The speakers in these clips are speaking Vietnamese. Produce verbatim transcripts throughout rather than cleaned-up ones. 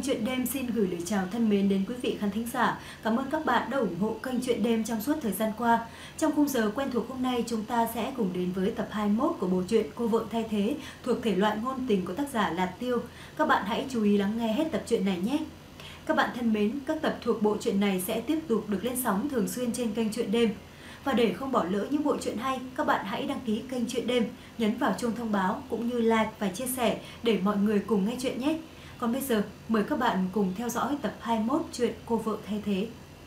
Truyện Đêm xin gửi lời chào thân mến đến quý vị khán thính giả. Cảm ơn các bạn đã ủng hộ kênh Truyện Đêm trong suốt thời gian qua. Trong khung giờ quen thuộc hôm nay, chúng ta sẽ cùng đến với tập hai mươi mốt của bộ truyện Cô Vợ Thay Thế thuộc thể loại ngôn tình của tác giả Lạt Tiêu. Các bạn hãy chú ý lắng nghe hết tập truyện này nhé. Các bạn thân mến, các tập thuộc bộ truyện này sẽ tiếp tục được lên sóng thường xuyên trên kênh Truyện Đêm. Và để không bỏ lỡ những bộ truyện hay, các bạn hãy đăng ký kênh Truyện Đêm, nhấn vào chuông thông báo cũng như like và chia sẻ để mọi người cùng nghe chuyện nhé. Còn bây giờ, mời các bạn cùng theo dõi tập hai mươi mốt truyện Cô Vợ Thay Thế.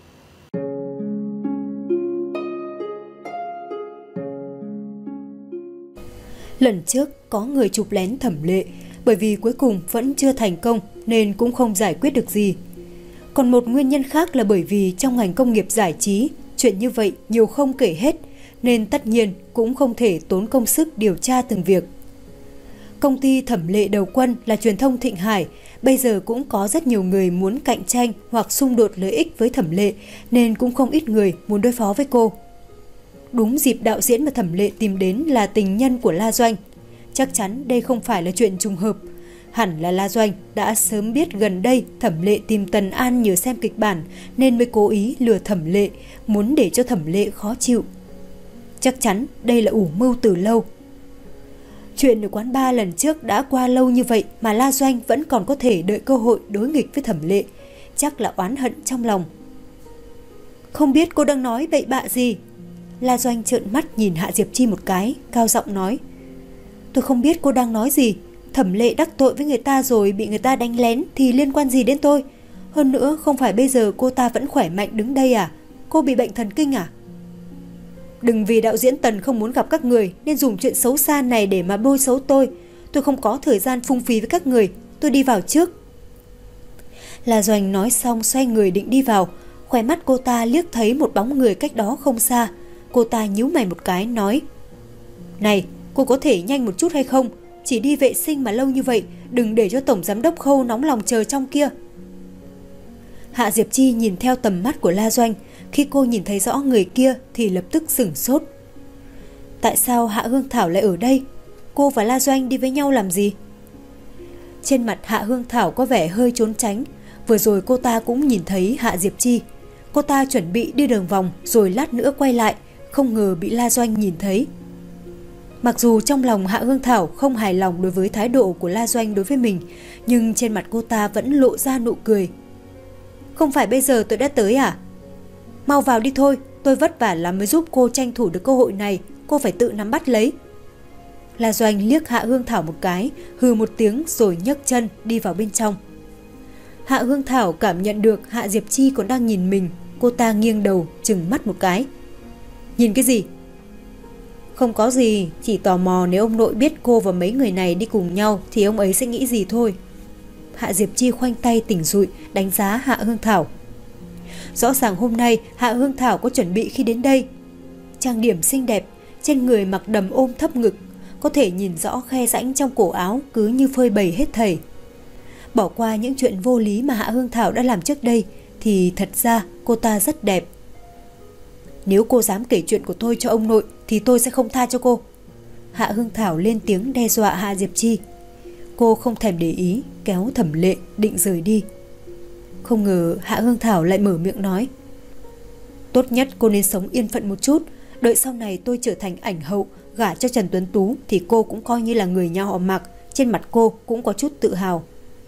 Lần trước có người chụp lén Thẩm Lệ, bởi vì cuối cùng vẫn chưa thành công nên cũng không giải quyết được gì. Còn một nguyên nhân khác là bởi vì trong ngành công nghiệp giải trí, chuyện như vậy nhiều không kể hết, nên tất nhiên cũng không thể tốn công sức điều tra từng việc. Công ty Thẩm Lệ đầu quân là truyền thông Thịnh Hải, bây giờ cũng có rất nhiều người muốn cạnh tranh hoặc xung đột lợi ích với Thẩm Lệ, nên cũng không ít người muốn đối phó với cô. Đúng dịp đạo diễn mà Thẩm Lệ tìm đến là tình nhân của La Doanh. Chắc chắn đây không phải là chuyện trùng hợp. Hẳn là La Doanh đã sớm biết gần đây Thẩm Lệ tìm Tần An nhờ xem kịch bản nên mới cố ý lừa Thẩm Lệ, muốn để cho Thẩm Lệ khó chịu. Chắc chắn đây là ủ mưu từ lâu. Chuyện ở quán bar lần trước đã qua lâu như vậy mà La Doanh vẫn còn có thể đợi cơ hội đối nghịch với Thẩm Lệ, chắc là oán hận trong lòng. Không biết cô đang nói bậy bạ gì? La Doanh trợn mắt nhìn Hạ Diệp Chi một cái, cao giọng nói. Tôi không biết cô đang nói gì. Thẩm Lệ đắc tội với người ta rồi bị người ta đánh lén thì liên quan gì đến tôi? Hơn nữa không phải bây giờ cô ta vẫn khỏe mạnh đứng đây à? Cô bị bệnh thần kinh à? Đừng vì đạo diễn Tần không muốn gặp các người nên dùng chuyện xấu xa này để mà bôi xấu tôi. Tôi không có thời gian phung phí với các người. Tôi đi vào trước. La Doanh nói xong xoay người định đi vào. Khóe mắt cô ta liếc thấy một bóng người cách đó không xa. Cô ta nhíu mày một cái nói. Này, cô có thể nhanh một chút hay không? Chỉ đi vệ sinh mà lâu như vậy, đừng để cho tổng giám đốc Khâu nóng lòng chờ trong kia. Hạ Diệp Chi nhìn theo tầm mắt của La Doanh. Khi cô nhìn thấy rõ người kia thì lập tức sửng sốt. Tại sao Hạ Hương Thảo lại ở đây? Cô và La Doanh đi với nhau làm gì? Trên mặt Hạ Hương Thảo có vẻ hơi trốn tránh. Vừa rồi cô ta cũng nhìn thấy Hạ Diệp Chi. Cô ta chuẩn bị đi đường vòng rồi lát nữa quay lại, không ngờ bị La Doanh nhìn thấy. Mặc dù trong lòng Hạ Hương Thảo không hài lòng đối với thái độ của La Doanh đối với mình, nhưng trên mặt cô ta vẫn lộ ra nụ cười. Không phải bây giờ tôi đã tới à? Mau vào đi thôi, tôi vất vả lắm mới giúp cô tranh thủ được cơ hội này, cô phải tự nắm bắt lấy. La Doanh liếc Hạ Hương Thảo một cái, hừ một tiếng rồi nhấc chân đi vào bên trong. Hạ Hương Thảo cảm nhận được Hạ Diệp Chi còn đang nhìn mình, cô ta nghiêng đầu trừng mắt một cái. Nhìn cái gì? Không có gì, chỉ tò mò nếu ông nội biết cô và mấy người này đi cùng nhau thì ông ấy sẽ nghĩ gì thôi. Hạ Diệp Chi khoanh tay tỉnh rụi đánh giá Hạ Hương Thảo. Rõ ràng hôm nay Hạ Hương Thảo có chuẩn bị khi đến đây. Trang điểm xinh đẹp, trên người mặc đầm ôm thấp ngực, có thể nhìn rõ khe rãnh trong cổ áo cứ như phơi bày hết thảy. Bỏ qua những chuyện vô lý mà Hạ Hương Thảo đã làm trước đây thì thật ra cô ta rất đẹp. Nếu cô dám kể chuyện của tôi cho ông nội thì tôi sẽ không tha cho cô. Hạ Hương Thảo lên tiếng đe dọa Hạ Diệp Chi. Cô không thèm để ý, kéo Thẩm Lệ định rời đi. Không ngờ Hạ Hương Thảo lại mở miệng nói. Tốt nhất cô nên sống yên phận một chút. Đợi sau này tôi trở thành ảnh hậu, gả cho Trần Tuấn Tú thì cô cũng coi như là người nhà họ Mạc. Trên mặt cô cũng có chút tự hào.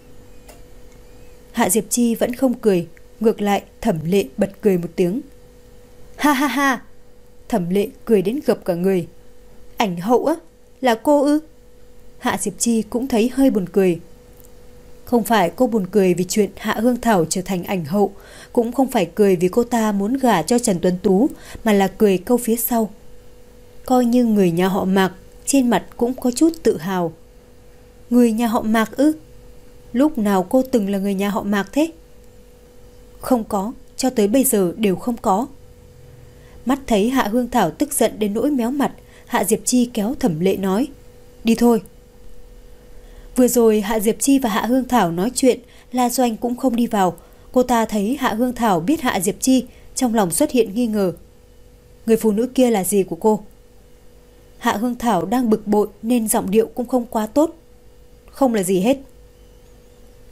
Hạ Diệp Chi vẫn không cười. Ngược lại Thẩm Lệ bật cười một tiếng. Ha ha ha. Thẩm Lệ cười đến gập cả người. Ảnh hậu á? Là cô ư? Hạ Diệp Chi cũng thấy hơi buồn cười. Không phải cô buồn cười vì chuyện Hạ Hương Thảo trở thành ảnh hậu, cũng không phải cười vì cô ta muốn gả cho Trần Tuấn Tú, mà là cười câu phía sau. Coi như người nhà họ Mạc, trên mặt cũng có chút tự hào. Người nhà họ Mạc ư? Lúc nào cô từng là người nhà họ Mạc thế? Không có, cho tới bây giờ đều không có. Mắt thấy Hạ Hương Thảo tức giận đến nỗi méo mặt, Hạ Diệp Chi kéo Thẩm Lệ nói. Đi thôi. Vừa rồi Hạ Diệp Chi và Hạ Hương Thảo nói chuyện, La Doanh cũng không đi vào. Cô ta thấy Hạ Hương Thảo biết Hạ Diệp Chi, trong lòng xuất hiện nghi ngờ. Người phụ nữ kia là gì của cô? Hạ Hương Thảo đang bực bội nên giọng điệu cũng không quá tốt. Không là gì hết.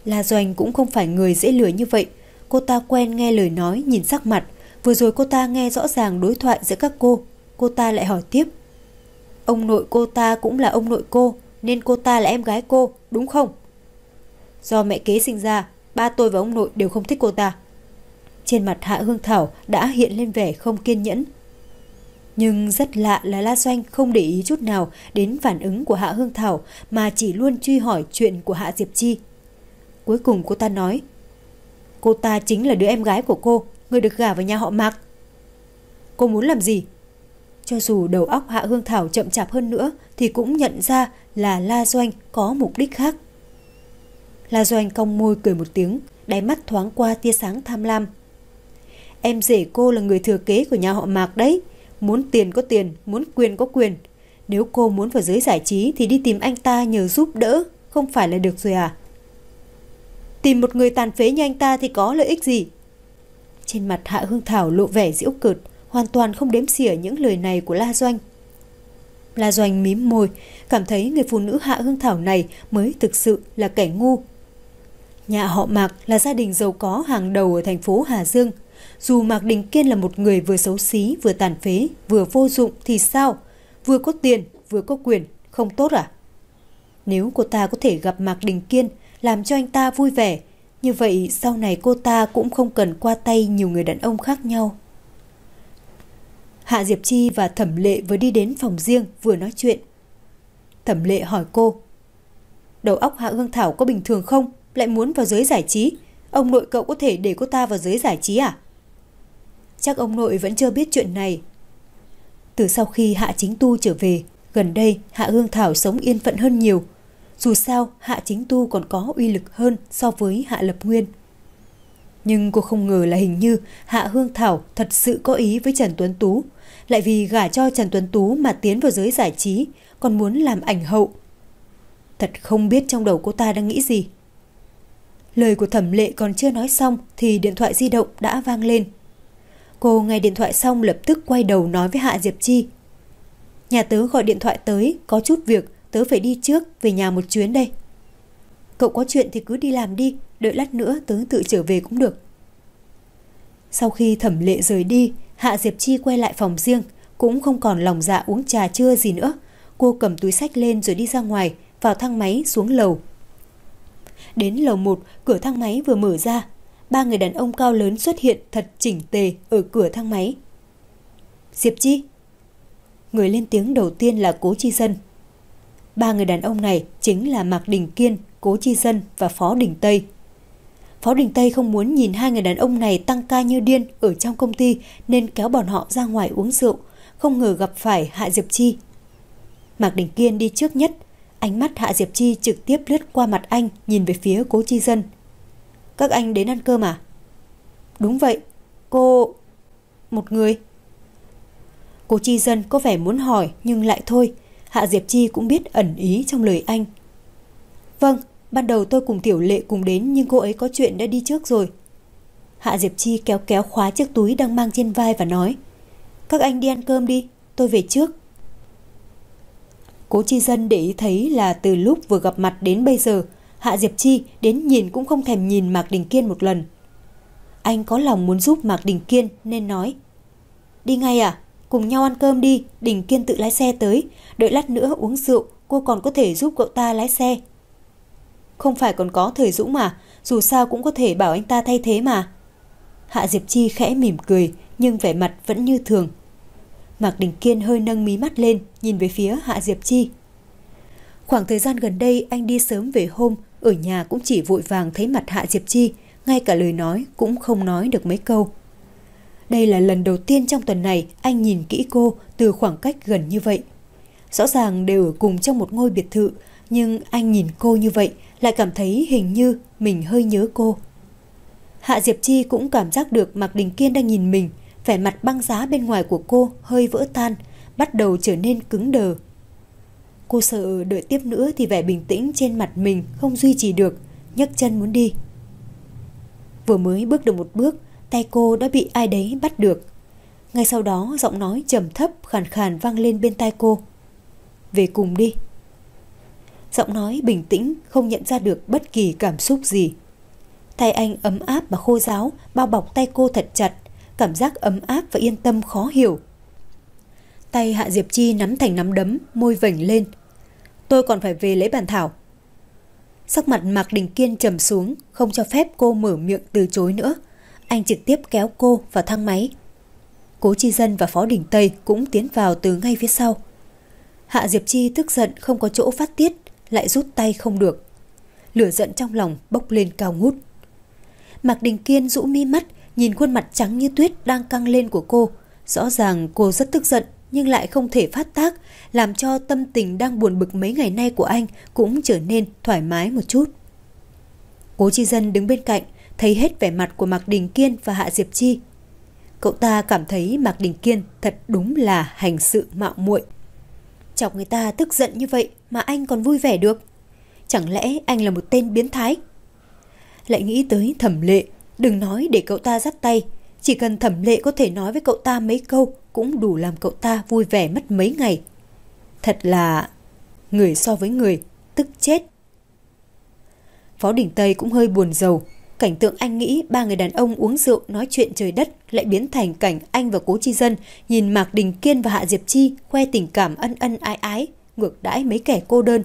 La Doanh cũng không phải người dễ lừa như vậy. Cô ta quen nghe lời nói, nhìn sắc mặt. Vừa rồi cô ta nghe rõ ràng đối thoại giữa các cô. Cô ta lại hỏi tiếp. Ông nội cô ta cũng là ông nội cô, nên cô ta là em gái cô, đúng không? Do mẹ kế sinh ra, ba tôi và ông nội đều không thích cô ta. Trên mặt Hạ Hương Thảo đã hiện lên vẻ không kiên nhẫn. Nhưng rất lạ là La Doanh không để ý chút nào đến phản ứng của Hạ Hương Thảo mà chỉ luôn truy hỏi chuyện của Hạ Diệp Chi. Cuối cùng cô ta nói, cô ta chính là đứa em gái của cô, người được gả vào nhà họ Mạc. Cô muốn làm gì? Cho dù đầu óc Hạ Hương Thảo chậm chạp hơn nữa thì cũng nhận ra là La Doanh có mục đích khác. La Doanh cong môi cười một tiếng, đáy mắt thoáng qua tia sáng tham lam. Em rể cô là người thừa kế của nhà họ Mạc đấy. Muốn tiền có tiền, muốn quyền có quyền. Nếu cô muốn vào giới giải trí thì đi tìm anh ta nhờ giúp đỡ, không phải là được rồi à? Tìm một người tàn phế như anh ta thì có lợi ích gì? Trên mặt Hạ Hương Thảo lộ vẻ giễu cợt, hoàn toàn không đếm xỉa những lời này của La Doanh. La Doanh mím môi, cảm thấy người phụ nữ Hạ Hương Thảo này mới thực sự là kẻ ngu. Nhà họ Mạc là gia đình giàu có hàng đầu ở thành phố Hà Dương. Dù Mạc Đình Kiên là một người vừa xấu xí, vừa tàn phế, vừa vô dụng thì sao? Vừa có tiền, vừa có quyền, không tốt à? Nếu cô ta có thể gặp Mạc Đình Kiên, làm cho anh ta vui vẻ, như vậy sau này cô ta cũng không cần qua tay nhiều người đàn ông khác nhau. Hạ Diệp Chi và Thẩm Lệ vừa đi đến phòng riêng vừa nói chuyện. Thẩm Lệ hỏi cô, đầu óc Hạ Hương Thảo có bình thường không? Lại muốn vào giới giải trí? Ông nội cậu có thể để cô ta vào giới giải trí à? Chắc ông nội vẫn chưa biết chuyện này. Từ sau khi Hạ Chính Tu trở về, gần đây Hạ Hương Thảo sống yên phận hơn nhiều. Dù sao Hạ Chính Tu còn có uy lực hơn so với Hạ Lập Nguyên. Nhưng cô không ngờ là hình như Hạ Hương Thảo thật sự có ý với Trần Tuấn Tú, lại vì gả cho Trần Tuấn Tú mà tiến vào giới giải trí, còn muốn làm ảnh hậu. Thật không biết trong đầu cô ta đang nghĩ gì. Lời của Thẩm Lệ còn chưa nói xong thì điện thoại di động đã vang lên. Cô nghe điện thoại xong lập tức quay đầu nói với Hạ Diệp Chi. Nhà tớ gọi điện thoại tới, có chút việc, tớ phải đi trước, về nhà một chuyến đây. Cậu có chuyện thì cứ đi làm đi, đợi lát nữa tớ tự trở về cũng được. Sau khi Thẩm Lệ rời đi, Hạ Diệp Chi quay lại phòng riêng, cũng không còn lòng dạ uống trà trưa gì nữa. Cô cầm túi xách lên rồi đi ra ngoài, vào thang máy xuống lầu. Đến lầu một, cửa thang máy vừa mở ra, ba người đàn ông cao lớn xuất hiện thật chỉnh tề ở cửa thang máy. Diệp Chi. Người lên tiếng đầu tiên là Cố Chi Dân. Ba người đàn ông này chính là Mạc Đình Kiên, Cố Chi Dân và Phó Đình Tây. Phó Đình Tây không muốn nhìn hai người đàn ông này tăng ca như điên ở trong công ty nên kéo bọn họ ra ngoài uống rượu, không ngờ gặp phải Hạ Diệp Chi. Mạc Đình Kiên đi trước nhất, ánh mắt Hạ Diệp Chi trực tiếp lướt qua mặt anh, nhìn về phía Cố Chi Dân. Các anh đến ăn cơm à? Đúng vậy, cô... Một người. Cố Chi Dân có vẻ muốn hỏi nhưng lại thôi. Hạ Diệp Chi cũng biết ẩn ý trong lời anh. Vâng, ban đầu tôi cùng Tiểu Lệ cùng đến nhưng cô ấy có chuyện đã đi trước rồi. Hạ Diệp Chi kéo kéo khóa chiếc túi đang mang trên vai và nói, các anh đi ăn cơm đi, tôi về trước. Cố Chi Dân để ý thấy là từ lúc vừa gặp mặt đến bây giờ, Hạ Diệp Chi đến nhìn cũng không thèm nhìn Mạc Đình Kiên một lần. Anh có lòng muốn giúp Mạc Đình Kiên nên nói, đi ngay à? Cùng nhau ăn cơm đi, Đình Kiên tự lái xe tới, đợi lát nữa uống rượu, cô còn có thể giúp cậu ta lái xe. Không phải còn có Thời Dũng mà, dù sao cũng có thể bảo anh ta thay thế mà. Hạ Diệp Chi khẽ mỉm cười, nhưng vẻ mặt vẫn như thường. Mạc Đình Kiên hơi nâng mí mắt lên, nhìn về phía Hạ Diệp Chi. Khoảng thời gian gần đây anh đi sớm về hôm, ở nhà cũng chỉ vội vàng thấy mặt Hạ Diệp Chi, ngay cả lời nói cũng không nói được mấy câu. Đây là lần đầu tiên trong tuần này anh nhìn kỹ cô từ khoảng cách gần như vậy. Rõ ràng đều ở cùng trong một ngôi biệt thự, nhưng anh nhìn cô như vậy lại cảm thấy hình như mình hơi nhớ cô. Hạ Diệp Chi cũng cảm giác được Mạc Đình Kiên đang nhìn mình, vẻ mặt băng giá bên ngoài của cô hơi vỡ tan, bắt đầu trở nên cứng đờ. Cô sợ đợi tiếp nữa thì vẻ bình tĩnh trên mặt mình không duy trì được, nhấc chân muốn đi. Vừa mới bước được một bước, tay cô đã bị ai đấy bắt được. Ngay sau đó giọng nói trầm thấp khàn khàn vang lên bên tai cô. Về cùng đi. Giọng nói bình tĩnh, không nhận ra được bất kỳ cảm xúc gì. Tay anh ấm áp và khô ráo, bao bọc tay cô thật chặt, cảm giác ấm áp và yên tâm khó hiểu. Tay Hạ Diệp Chi nắm thành nắm đấm, môi vểnh lên. Tôi còn phải về lấy bàn thảo. Sắc mặt Mạc Đình Kiên trầm xuống, không cho phép cô mở miệng từ chối nữa. Anh trực tiếp kéo cô vào thang máy. Cố Chi Dân và Phó Đình Tây cũng tiến vào từ ngay phía sau. Hạ Diệp Chi tức giận không có chỗ phát tiết, lại rút tay không được. Lửa giận trong lòng bốc lên cao ngút. Mạc Đình Kiên rũ mi mắt, nhìn khuôn mặt trắng như tuyết đang căng lên của cô. Rõ ràng cô rất tức giận, nhưng lại không thể phát tác, làm cho tâm tình đang buồn bực mấy ngày nay của anh cũng trở nên thoải mái một chút. Cố Chi Dân đứng bên cạnh, thấy hết vẻ mặt của Mạc Đình Kiên và Hạ Diệp Chi. Cậu ta cảm thấy Mạc Đình Kiên thật đúng là hành sự mạo muội. Chọc người ta tức giận như vậy mà anh còn vui vẻ được. Chẳng lẽ anh là một tên biến thái? Lại nghĩ tới Thẩm Lệ, đừng nói để cậu ta dắt tay, chỉ cần Thẩm Lệ có thể nói với cậu ta mấy câu cũng đủ làm cậu ta vui vẻ mất mấy ngày. Thật là người so với người, tức chết. Phó Đình Tây cũng hơi buồn rầu. Cảnh tượng anh nghĩ ba người đàn ông uống rượu nói chuyện trời đất lại biến thành cảnh anh và Cố Chi Dân nhìn Mạc Đình Kiên và Hạ Diệp Chi khoe tình cảm ân ân ái ái, ngược đãi mấy kẻ cô đơn.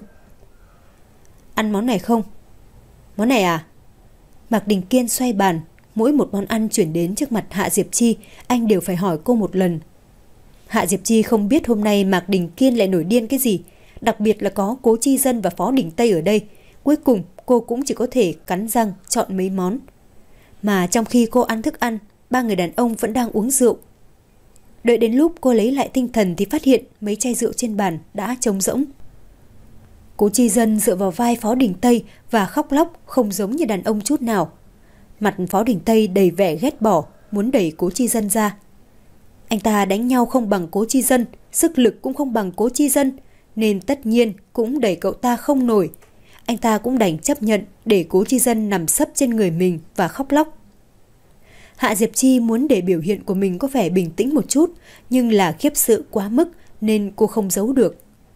Ăn món này không? Món này à? Mạc Đình Kiên xoay bàn, mỗi một món ăn chuyển đến trước mặt Hạ Diệp Chi, anh đều phải hỏi cô một lần. Hạ Diệp Chi không biết hôm nay Mạc Đình Kiên lại nổi điên cái gì, đặc biệt là có Cố Chi Dân và Phó Đình Tây ở đây. Cuối cùng cô cũng chỉ có thể cắn răng chọn mấy món. Mà trong khi cô ăn thức ăn, ba người đàn ông vẫn đang uống rượu. Đợi đến lúc cô lấy lại tinh thần thì phát hiện mấy chai rượu trên bàn đã trống rỗng. Cố Chi Dân dựa vào vai Phó Đình Tây và khóc lóc không giống như đàn ông chút nào. Mặt Phó Đình Tây đầy vẻ ghét bỏ, muốn đẩy Cố Chi Dân ra. Anh ta đánh nhau không bằng Cố Chi Dân, sức lực cũng không bằng Cố Chi Dân, nên tất nhiên cũng đẩy cậu ta không nổi. Anh ta cũng đành chấp nhận để Cố Chi Dân nằm sấp trên người mình và khóc lóc. Hạ Diệp Chi muốn để biểu hiện của mình có vẻ bình tĩnh một chút, nhưng là khiếp sợ quá mức nên cô không giấu được.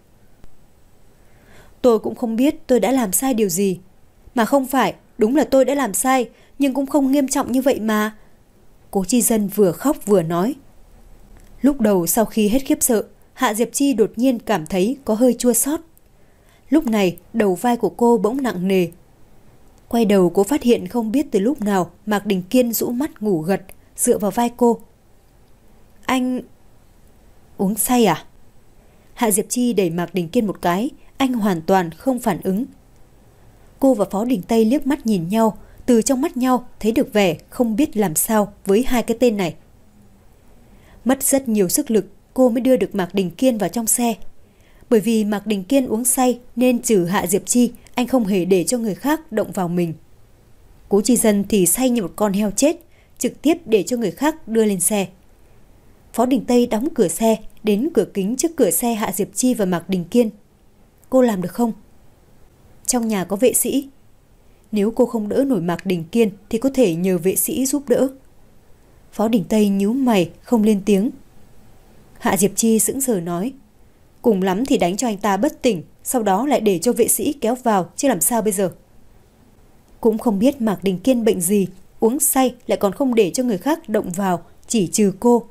Tôi cũng không biết tôi đã làm sai điều gì. Mà không phải, đúng là tôi đã làm sai, nhưng cũng không nghiêm trọng như vậy mà. Cố Chi Dân vừa khóc vừa nói. Lúc đầu sau khi hết khiếp sợ, Hạ Diệp Chi đột nhiên cảm thấy có hơi chua xót. Lúc này đầu vai của cô bỗng nặng nề. Quay đầu cô phát hiện không biết từ lúc nào Mạc Đình Kiên rũ mắt ngủ gật, dựa vào vai cô. Anh... uống say à? Hạ Diệp Chi đẩy Mạc Đình Kiên một cái, anh hoàn toàn không phản ứng. Cô và Phó Đình Tây liếc mắt nhìn nhau, từ trong mắt nhau thấy được vẻ không biết làm sao với hai cái tên này. Mất rất nhiều sức lực cô mới đưa được Mạc Đình Kiên vào trong xe. Bởi vì Mạc Đình Kiên uống say nên trừ Hạ Diệp Chi, anh không hề để cho người khác động vào mình. Cố Chi Dân thì say như một con heo chết, trực tiếp để cho người khác đưa lên xe. Phó Đình Tây đóng cửa xe, đến cửa kính trước cửa xe Hạ Diệp Chi và Mạc Đình Kiên. Cô làm được không? Trong nhà có vệ sĩ. Nếu cô không đỡ nổi Mạc Đình Kiên thì có thể nhờ vệ sĩ giúp đỡ. Phó Đình Tây nhíu mày không lên tiếng. Hạ Diệp Chi sững sờ nói. Cùng lắm thì đánh cho anh ta bất tỉnh, sau đó lại để cho vệ sĩ kéo vào, chứ làm sao bây giờ? Cũng không biết Mạc Đình Kiên bệnh gì, uống say lại còn không để cho người khác động vào, chỉ trừ cô.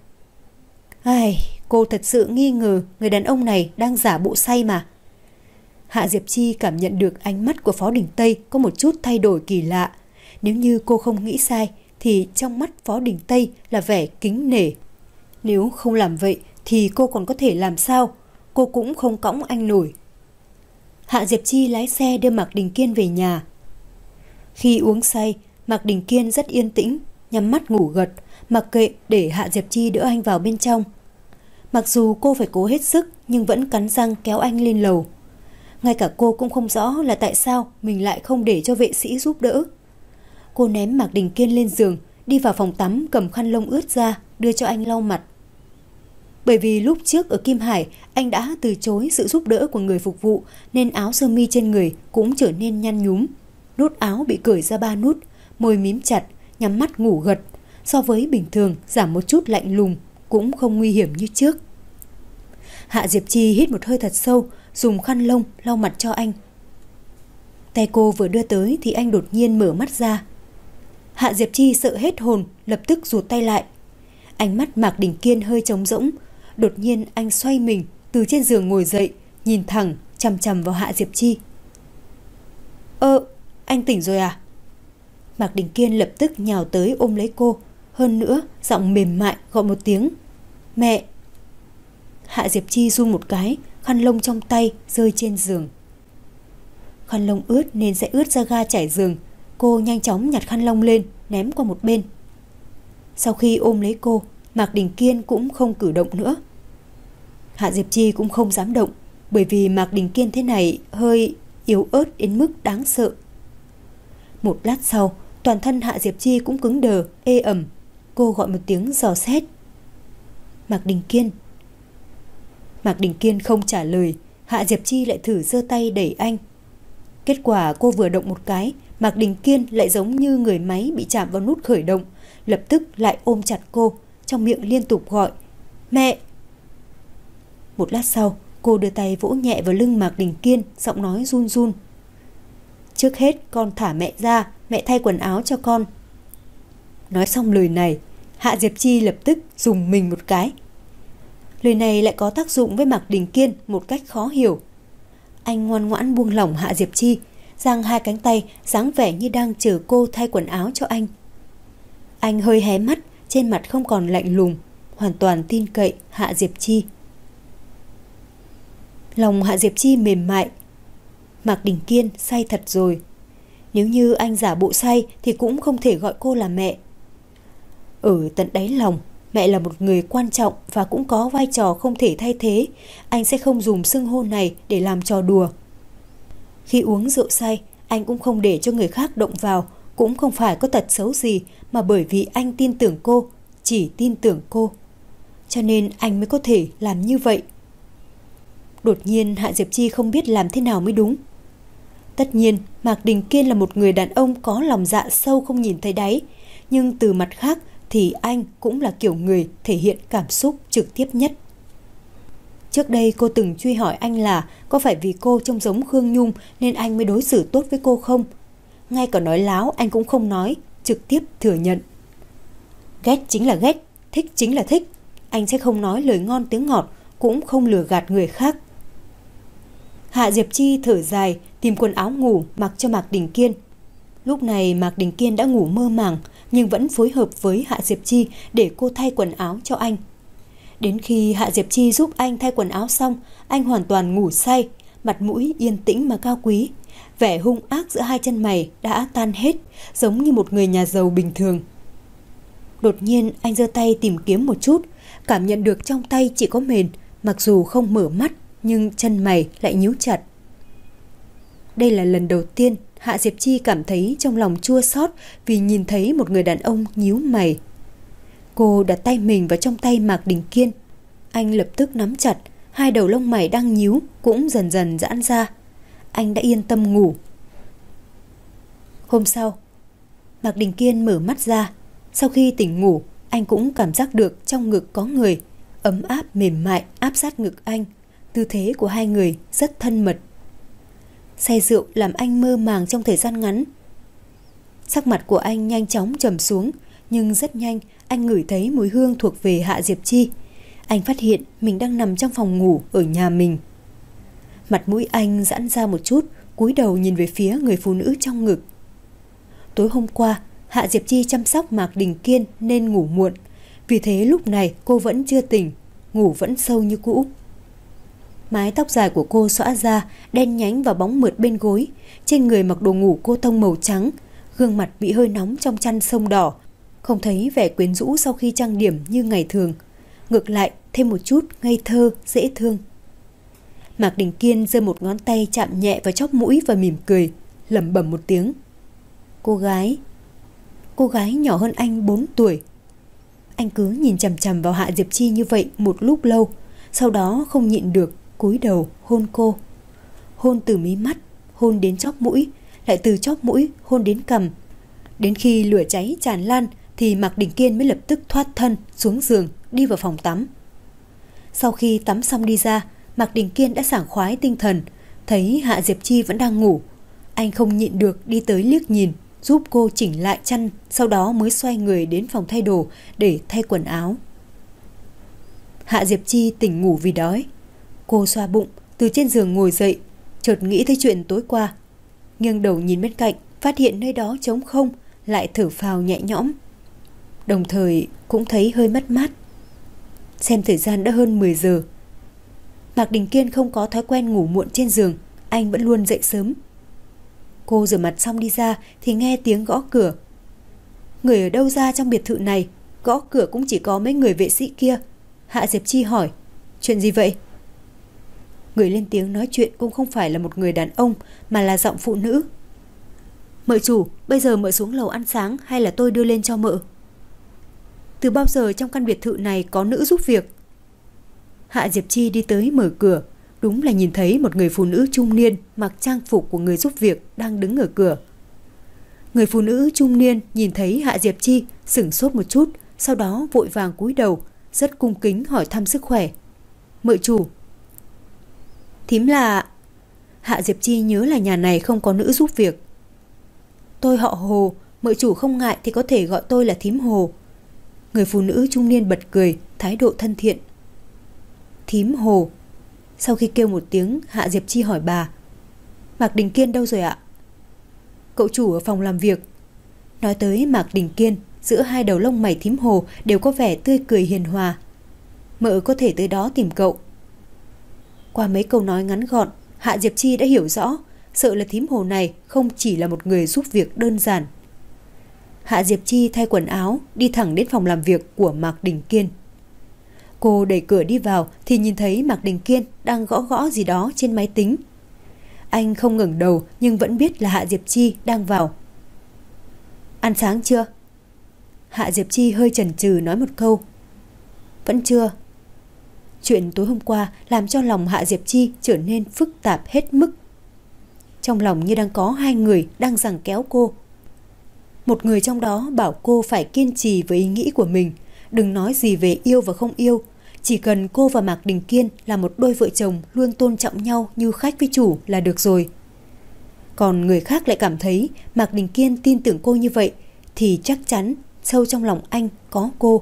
Ai, cô thật sự nghi ngờ người đàn ông này đang giả bộ say mà. Hạ Diệp Chi cảm nhận được ánh mắt của Phó Đình Tây có một chút thay đổi kỳ lạ. Nếu như cô không nghĩ sai thì trong mắt Phó Đình Tây là vẻ kính nể. Nếu không làm vậy thì cô còn có thể làm sao? Cô cũng không cõng anh nổi. Hạ Diệp Chi lái xe đưa Mạc Đình Kiên về nhà. Khi uống say, Mạc Đình Kiên rất yên tĩnh, nhắm mắt ngủ gật, mặc kệ để Hạ Diệp Chi đỡ anh vào bên trong. Mặc dù cô phải cố hết sức nhưng vẫn cắn răng kéo anh lên lầu. Ngay cả cô cũng không rõ là tại sao mình lại không để cho vệ sĩ giúp đỡ. Cô ném Mạc Đình Kiên lên giường, đi vào phòng tắm cầm khăn lông ướt ra, đưa cho anh lau mặt. Bởi vì lúc trước ở Kim Hải, anh đã từ chối sự giúp đỡ của người phục vụ nên áo sơ mi trên người cũng trở nên nhăn nhúm. Nút áo bị cởi ra ba nút, môi mím chặt, nhắm mắt ngủ gật. So với bình thường giảm một chút lạnh lùng, cũng không nguy hiểm như trước. Hạ Diệp Chi hít một hơi thật sâu, dùng khăn lông lau mặt cho anh. Tay cô vừa đưa tới thì anh đột nhiên mở mắt ra, Hạ Diệp Chi sợ hết hồn, lập tức rụt tay lại. Ánh mắt Mạc Đình Kiên hơi trống rỗng. Đột nhiên anh xoay mình, từ trên giường ngồi dậy, nhìn thẳng, chằm chằm vào Hạ Diệp Chi. Ơ, anh tỉnh rồi à? Mạc Đình Kiên lập tức nhào tới ôm lấy cô. Hơn nữa, giọng mềm mại gọi một tiếng: Mẹ. Hạ Diệp Chi run một cái, khăn lông trong tay rơi trên giường. Khăn lông ướt nên sẽ ướt ra ga trải giường. Cô nhanh chóng nhặt khăn lông lên, ném qua một bên. Sau khi ôm lấy cô, Mạc Đình Kiên cũng không cử động nữa. Hạ Diệp Chi cũng không dám động, bởi vì Mạc Đình Kiên thế này hơi yếu ớt đến mức đáng sợ. Một lát sau, toàn thân Hạ Diệp Chi cũng cứng đờ, ê ẩm. Cô gọi một tiếng dò xét: Mạc Đình Kiên. Mạc Đình Kiên không trả lời. Hạ Diệp Chi lại thử giơ tay đẩy anh. Kết quả cô vừa động một cái, Mạc Đình Kiên lại giống như người máy bị chạm vào nút khởi động, lập tức lại ôm chặt cô, trong miệng liên tục gọi: Mẹ. Một lát sau, cô đưa tay vỗ nhẹ vào lưng Mạc Đình Kiên, giọng nói run run: Trước hết con thả mẹ ra, mẹ thay quần áo cho con. Nói xong lời này, Hạ Diệp Chi lập tức rùng mình một cái. Lời này lại có tác dụng với Mạc Đình Kiên một cách khó hiểu. Anh ngoan ngoãn buông lỏng Hạ Diệp Chi, giang hai cánh tay, dáng vẻ như đang chờ cô thay quần áo cho anh. Anh hơi hé mắt, trên mặt không còn lạnh lùng, hoàn toàn tin cậy Hạ Diệp Chi. Lòng Hạ Diệp Chi mềm mại. Mạc Đình Kiên say thật rồi. Nếu như anh giả bộ say thì cũng không thể gọi cô là mẹ. Ở tận đáy lòng, mẹ là một người quan trọng và cũng có vai trò không thể thay thế. Anh sẽ không dùng xưng hô này để làm trò đùa. Khi uống rượu say, anh cũng không để cho người khác động vào. Cũng không phải có tật xấu gì, mà bởi vì anh tin tưởng cô, chỉ tin tưởng cô, cho nên anh mới có thể làm như vậy. Đột nhiên Hạ Diệp Chi không biết làm thế nào mới đúng. Tất nhiên Mạc Đình Kiên là một người đàn ông có lòng dạ sâu không nhìn thấy đáy, nhưng từ mặt khác thì anh cũng là kiểu người thể hiện cảm xúc trực tiếp nhất. Trước đây cô từng truy hỏi anh là có phải vì cô trông giống Khương Nhung nên anh mới đối xử tốt với cô không? Ngay cả nói láo anh cũng không nói, trực tiếp thừa nhận. Ghét chính là ghét, thích chính là thích. Anh sẽ không nói lời ngon tiếng ngọt, cũng không lừa gạt người khác. Hạ Diệp Chi thở dài, tìm quần áo ngủ mặc cho Mạc Đình Kiên. Lúc này Mạc Đình Kiên đã ngủ mơ màng, nhưng vẫn phối hợp với Hạ Diệp Chi để cô thay quần áo cho anh. Đến khi Hạ Diệp Chi giúp anh thay quần áo xong, anh hoàn toàn ngủ say, mặt mũi yên tĩnh mà cao quý. Vẻ hung ác giữa hai chân mày đã tan hết, giống như một người nhà giàu bình thường. Đột nhiên anh giơ tay tìm kiếm một chút, cảm nhận được trong tay chỉ có mền, mặc dù không mở mắt nhưng chân mày lại nhíu chặt. Đây là lần đầu tiên Hạ Diệp Chi cảm thấy trong lòng chua xót vì nhìn thấy một người đàn ông nhíu mày. Cô đặt tay mình vào trong tay Mạc Đình Kiên. Anh lập tức nắm chặt, hai đầu lông mày đang nhíu cũng dần dần giãn ra. Anh đã yên tâm ngủ. Hôm sau, Mạc Đình Kiên mở mắt ra. Sau khi tỉnh ngủ, anh cũng cảm giác được trong ngực có người, ấm áp mềm mại áp sát ngực anh. Tư thế của hai người rất thân mật. Say rượu làm anh mơ màng trong thời gian ngắn. Sắc mặt của anh nhanh chóng trầm xuống, nhưng rất nhanh anh ngửi thấy mùi hương thuộc về Hạ Diệp Chi. Anh phát hiện mình đang nằm trong phòng ngủ ở nhà mình. Mặt mũi anh giãn ra một chút, cúi đầu nhìn về phía người phụ nữ trong ngực. Tối hôm qua, Hạ Diệp Chi chăm sóc Mạc Đình Kiên nên ngủ muộn. Vì thế lúc này cô vẫn chưa tỉnh, ngủ vẫn sâu như cũ. Mái tóc dài của cô xõa ra, đen nhánh và bóng mượt bên gối. Trên người mặc đồ ngủ cô tông màu trắng, gương mặt bị hơi nóng trong chăn sông đỏ, không thấy vẻ quyến rũ sau khi trang điểm như ngày thường. Ngược lại thêm một chút ngây thơ, dễ thương. Mạc Đình Kiên giơ một ngón tay chạm nhẹ vào chóp mũi và mỉm cười, lẩm bẩm một tiếng. Cô gái. Cô gái nhỏ hơn anh bốn tuổi. Anh cứ nhìn chằm chằm vào Hạ Diệp Chi như vậy một lúc lâu, sau đó không nhịn được cúi đầu hôn cô. Hôn từ mí mắt, hôn đến chóp mũi, lại từ chóp mũi hôn đến cằm. Đến khi lửa cháy tràn lan thì Mạc Đình Kiên mới lập tức thoát thân xuống giường, đi vào phòng tắm. Sau khi tắm xong đi ra, Mạc Đình Kiên đã sảng khoái tinh thần. Thấy Hạ Diệp Chi vẫn đang ngủ, anh không nhịn được đi tới liếc nhìn, giúp cô chỉnh lại chăn, sau đó mới xoay người đến phòng thay đồ để thay quần áo. Hạ Diệp Chi tỉnh ngủ vì đói. Cô xoa bụng, từ trên giường ngồi dậy, chợt nghĩ tới chuyện tối qua. Nghiêng đầu nhìn bên cạnh, phát hiện nơi đó trống không, lại thở phào nhẹ nhõm. Đồng thời cũng thấy hơi mất mát. Xem thời gian đã hơn mười giờ. Mạc Đình Kiên không có thói quen ngủ muộn trên giường, anh vẫn luôn dậy sớm. Cô rửa mặt xong đi ra thì nghe tiếng gõ cửa. Người ở đâu ra trong biệt thự này? Gõ cửa cũng chỉ có mấy người vệ sĩ kia. Hạ Diệp Chi hỏi, chuyện gì vậy? Người lên tiếng nói chuyện cũng không phải là một người đàn ông, mà là giọng phụ nữ. Mợ chủ, bây giờ mợ xuống lầu ăn sáng hay là tôi đưa lên cho mợ? Từ bao giờ trong căn biệt thự này có nữ giúp việc? Hạ Diệp Chi đi tới mở cửa, đúng là nhìn thấy một người phụ nữ trung niên mặc trang phục của người giúp việc đang đứng ở cửa. Người phụ nữ trung niên nhìn thấy Hạ Diệp Chi sửng sốt một chút, sau đó vội vàng cúi đầu, rất cung kính hỏi thăm sức khỏe. Mợ chủ. Thím là... Hạ Diệp Chi nhớ là nhà này không có nữ giúp việc. Tôi họ Hồ, mợ chủ không ngại thì có thể gọi tôi là thím Hồ. Người phụ nữ trung niên bật cười, thái độ thân thiện. Thím Hồ. Sau khi kêu một tiếng, Hạ Diệp Chi hỏi bà, Mạc Đình Kiên đâu rồi ạ? Cậu chủ ở phòng làm việc. Nói tới Mạc Đình Kiên, giữa hai đầu lông mày thím Hồ đều có vẻ tươi cười hiền hòa. Mợ có thể tới đó tìm cậu. Qua mấy câu nói ngắn gọn, Hạ Diệp Chi đã hiểu rõ, sợ là thím Hồ này không chỉ là một người giúp việc đơn giản. Hạ Diệp Chi thay quần áo, đi thẳng đến phòng làm việc của Mạc Đình Kiên. Cô đẩy cửa đi vào thì nhìn thấy Mạc Đình Kiên đang gõ gõ gì đó trên máy tính. Anh không ngẩng đầu nhưng vẫn biết là Hạ Diệp Chi đang vào. Ăn sáng chưa? Hạ Diệp Chi hơi chần chừ nói một câu. Vẫn chưa. Chuyện tối hôm qua làm cho lòng Hạ Diệp Chi trở nên phức tạp hết mức. Trong lòng như đang có hai người đang giằng kéo cô. Một người trong đó bảo cô phải kiên trì với ý nghĩ của mình, đừng nói gì về yêu và không yêu, chỉ cần cô và Mạc Đình Kiên là một đôi vợ chồng luôn tôn trọng nhau như khách với chủ là được rồi. Còn người khác lại cảm thấy Mạc Đình Kiên tin tưởng cô như vậy thì chắc chắn sâu trong lòng anh có cô.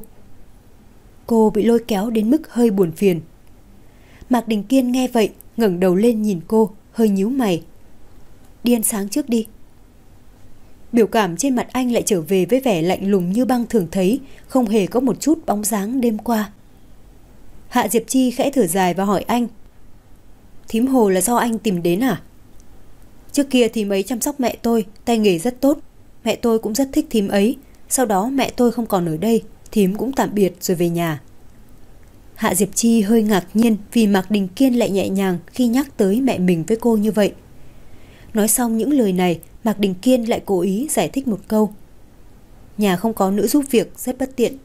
Cô bị lôi kéo đến mức hơi buồn phiền. Mạc Đình Kiên nghe vậy ngẩng đầu lên nhìn cô, hơi nhíu mày. Đi ăn sáng trước đi. Biểu cảm trên mặt anh lại trở về với vẻ lạnh lùng như băng thường thấy, không hề có một chút bóng dáng đêm qua. Hạ Diệp Chi khẽ thở dài và hỏi anh, thím Hồ là do anh tìm đến à? Trước kia thím ấy chăm sóc mẹ tôi, tay nghề rất tốt. Mẹ tôi cũng rất thích thím ấy. Sau đó mẹ tôi không còn ở đây, thím cũng tạm biệt rồi về nhà. Hạ Diệp Chi hơi ngạc nhiên vì Mạc Đình Kiên lại nhẹ nhàng khi nhắc tới mẹ mình với cô như vậy. Nói xong những lời này, Mạc Đình Kiên lại cố ý giải thích một câu. Nhà không có nữ giúp việc rất bất tiện.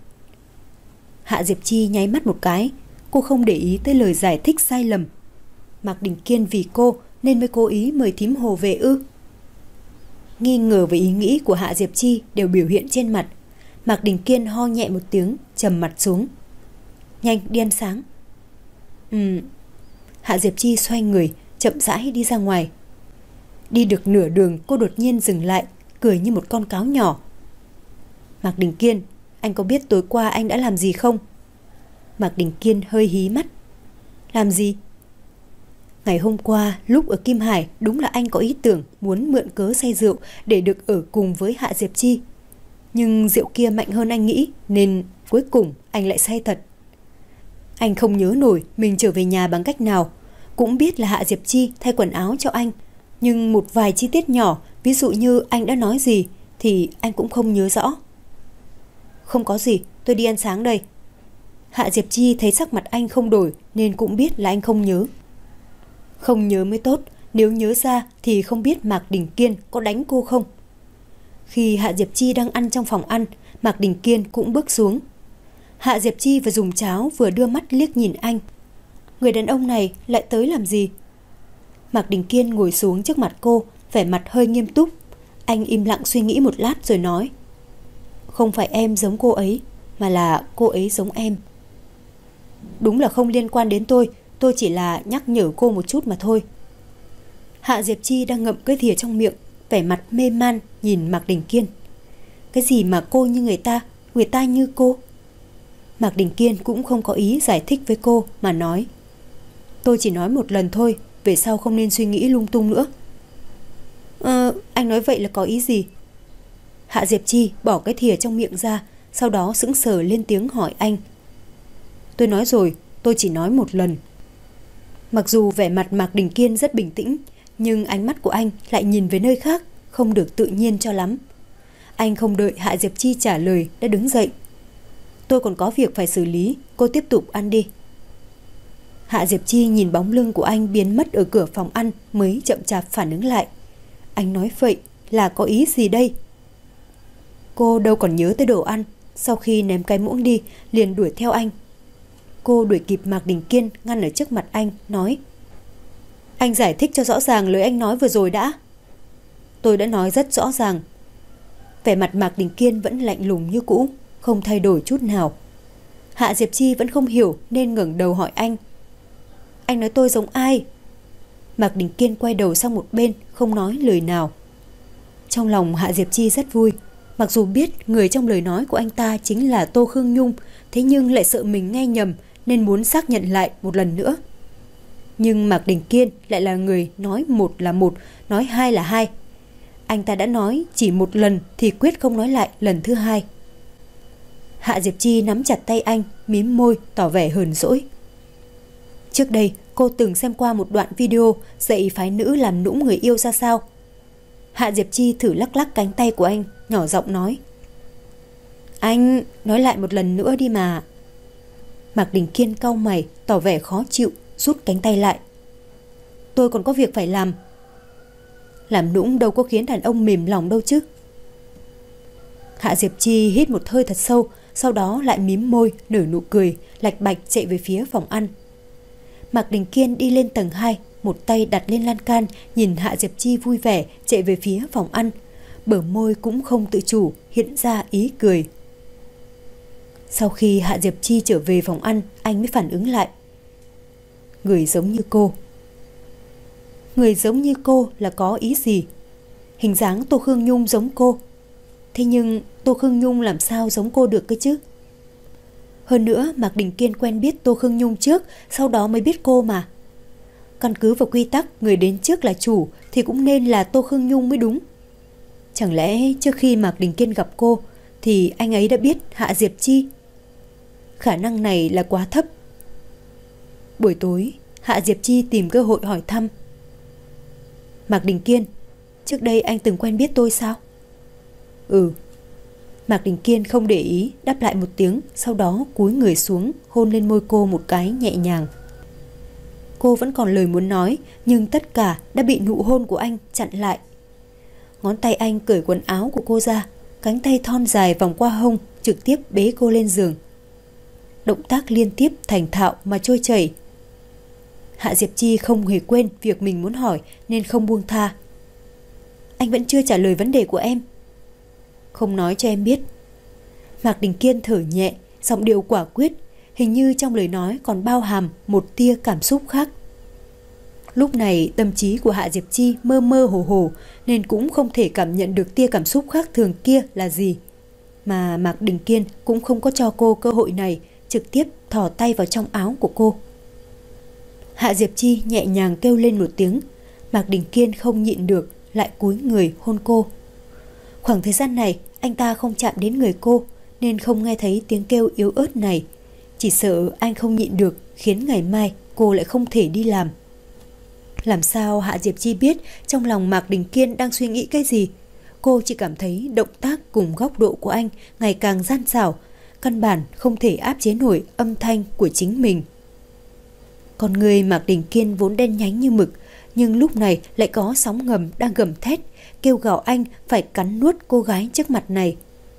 Hạ Diệp Chi nháy mắt một cái. Cô không để ý tới lời giải thích sai lầm. Mạc Đình Kiên vì cô nên mới cố ý mời thím Hồ về ư? Nghi ngờ về ý nghĩ của Hạ Diệp Chi đều biểu hiện trên mặt. Mạc Đình Kiên ho nhẹ một tiếng, trầm mặt xuống. Nhanh đi ăn sáng. Ừ. Hạ Diệp Chi xoay người, chậm rãi đi ra ngoài. Đi được nửa đường cô đột nhiên dừng lại, cười như một con cáo nhỏ. Mạc Đình Kiên, anh có biết tối qua anh đã làm gì không? Mạc Đình Kiên hơi hí mắt. Làm gì? Ngày hôm qua lúc ở Kim Hải, đúng là anh có ý tưởng muốn mượn cớ say rượu để được ở cùng với Hạ Diệp Chi. Nhưng rượu kia mạnh hơn anh nghĩ, nên cuối cùng anh lại say thật. Anh không nhớ nổi mình trở về nhà bằng cách nào. Cũng biết là Hạ Diệp Chi thay quần áo cho anh, nhưng một vài chi tiết nhỏ, ví dụ như anh đã nói gì, thì anh cũng không nhớ rõ. Không có gì, tôi đi ăn sáng đây. Hạ Diệp Chi thấy sắc mặt anh không đổi nên cũng biết là anh không nhớ. Không nhớ mới tốt, nếu nhớ ra thì không biết Mạc Đình Kiên có đánh cô không. Khi Hạ Diệp Chi đang ăn trong phòng ăn, Mạc Đình Kiên cũng bước xuống. Hạ Diệp Chi vừa dùng cháo vừa đưa mắt liếc nhìn anh. Người đàn ông này lại tới làm gì? Mạc Đình Kiên ngồi xuống trước mặt cô, vẻ mặt hơi nghiêm túc. Anh im lặng suy nghĩ một lát rồi nói. Không phải em giống cô ấy, mà là cô ấy giống em. Đúng là không liên quan đến tôi, tôi chỉ là nhắc nhở cô một chút mà thôi. Hạ Diệp Chi đang ngậm cái thìa trong miệng, vẻ mặt mê man nhìn Mạc Đình Kiên. Cái gì mà cô như người ta, người ta như cô? Mạc Đình Kiên cũng không có ý giải thích với cô mà nói: Tôi chỉ nói một lần thôi, về sau không nên suy nghĩ lung tung nữa. Ờ, anh nói vậy là có ý gì? Hạ Diệp Chi bỏ cái thìa trong miệng ra, sau đó sững sờ lên tiếng hỏi anh. Tôi nói rồi, tôi chỉ nói một lần. Mặc dù vẻ mặt Mạc Đình Kiên rất bình tĩnh, nhưng ánh mắt của anh lại nhìn về nơi khác, không được tự nhiên cho lắm. Anh không đợi Hạ Diệp Chi trả lời đã đứng dậy. Tôi còn có việc phải xử lý, cô tiếp tục ăn đi. Hạ Diệp Chi nhìn bóng lưng của anh biến mất ở cửa phòng ăn mới chậm chạp phản ứng lại. Anh nói vậy là có ý gì đây? Cô đâu còn nhớ tới đồ ăn, sau khi ném cái muỗng đi liền đuổi theo anh. Cô đuổi kịp Mạc Đình Kiên ngăn ở trước mặt anh, nói: Anh giải thích cho rõ ràng lời anh nói vừa rồi đã. Tôi đã nói rất rõ ràng. Vẻ mặt Mạc Đình Kiên vẫn lạnh lùng như cũ, không thay đổi chút nào. Hạ Diệp Chi vẫn không hiểu nên ngẩng đầu hỏi anh: Anh nói tôi giống ai? Mạc Đình Kiên quay đầu sang một bên, không nói lời nào. Trong lòng Hạ Diệp Chi rất vui. Mặc dù biết người trong lời nói của anh ta chính là Tô Khương Nhung, thế nhưng lại sợ mình nghe nhầm nên muốn xác nhận lại một lần nữa. Nhưng Mạc Đình Kiên lại là người nói một là một, nói hai là hai. Anh ta đã nói chỉ một lần thì quyết không nói lại lần thứ hai. Hạ Diệp Chi nắm chặt tay anh, mím môi tỏ vẻ hờn dỗi. Trước đây cô từng xem qua một đoạn video dạy phái nữ làm nũng người yêu ra sao. Hạ Diệp Chi thử lắc lắc cánh tay của anh, nhỏ giọng nói: Anh nói lại một lần nữa đi mà. Mạc Đình Kiên cau mày, tỏ vẻ khó chịu, rút cánh tay lại. Tôi còn có việc phải làm. Làm nũng đâu có khiến đàn ông mềm lòng đâu chứ. Hạ Diệp Chi hít một hơi thật sâu, sau đó lại mím môi, nở nụ cười, lạch bạch chạy về phía phòng ăn. Mạc Đình Kiên đi lên tầng hai, một tay đặt lên lan can, nhìn Hạ Diệp Chi vui vẻ chạy về phía phòng ăn. Bờ môi cũng không tự chủ hiện ra ý cười. Sau khi Hạ Diệp Chi trở về phòng ăn, anh mới phản ứng lại. Người giống như cô. Người giống như cô là có ý gì? Hình dáng Tô Khương Nhung giống cô. Thế nhưng Tô Khương Nhung làm sao giống cô được cơ chứ? Hơn nữa Mạc Đình Kiên quen biết Tô Khương Nhung trước, sau đó mới biết cô mà. Căn cứ vào quy tắc người đến trước là chủ thì cũng nên là Tô Khương Nhung mới đúng. Chẳng lẽ trước khi Mạc Đình Kiên gặp cô thì anh ấy đã biết Hạ Diệp Chi? Khả năng này là quá thấp. Buổi tối, Hạ Diệp Chi tìm cơ hội hỏi thăm. Mạc Đình Kiên, trước đây anh từng quen biết tôi sao? Ừ. Mạc Đình Kiên không để ý, đáp lại một tiếng, sau đó cúi người xuống, hôn lên môi cô một cái nhẹ nhàng. Cô vẫn còn lời muốn nói, nhưng tất cả đã bị nụ hôn của anh chặn lại. Ngón tay anh cởi quần áo của cô ra, cánh tay thon dài vòng qua hông, trực tiếp bế cô lên giường. Động tác liên tiếp thành thạo mà trôi chảy. Hạ Diệp Chi không hề quên việc mình muốn hỏi nên không buông tha. Anh vẫn chưa trả lời vấn đề của em. Không nói cho em biết. Mạc Đình Kiên thở nhẹ, giọng điệu quả quyết, hình như trong lời nói còn bao hàm một tia cảm xúc khác. Lúc này tâm trí của Hạ Diệp Chi mơ mơ hồ hồ nên cũng không thể cảm nhận được tia cảm xúc khác thường kia là gì. Mà Mạc Đình Kiên cũng không có cho cô cơ hội này, trực tiếp thò tay vào trong áo của cô. Hạ Diệp Chi nhẹ nhàng kêu lên một tiếng. Mạc Đình Kiên không nhịn được, lại cúi người hôn cô. Khoảng thời gian này anh ta không chạm đến người cô nên không nghe thấy tiếng kêu yếu ớt này. Chỉ sợ anh không nhịn được khiến ngày mai cô lại không thể đi làm. Làm sao Hạ Diệp Chi biết trong lòng Mạc Đình Kiên đang suy nghĩ cái gì? Cô chỉ cảm thấy động tác cùng góc độ của anh ngày càng gian xảo, căn bản không thể áp chế nổi âm thanh của chính mình. Con người Mạc Đình Kiên vốn đen nhánh như mực, nhưng lúc này lại có sóng ngầm đang gầm thét, kêu gào anh phải cắn nuốt cô gái trước mặt này.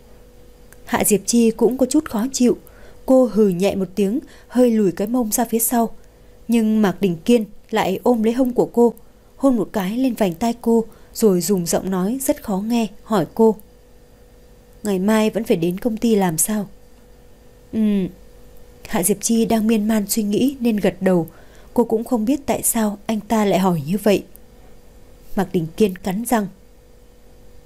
Hạ Diệp Chi cũng có chút khó chịu. Cô hừ nhẹ một tiếng, hơi lùi cái mông ra phía sau. Nhưng Mạc Đình Kiên lại ôm lấy hông của cô, hôn một cái lên vành tai cô, rồi dùng giọng nói rất khó nghe hỏi cô. Ngày mai vẫn phải đến công ty làm sao? Ừ. Hạ Diệp Chi đang miên man suy nghĩ nên gật đầu. Cô cũng không biết tại sao anh ta lại hỏi như vậy. Mạc Đình Kiên cắn răng.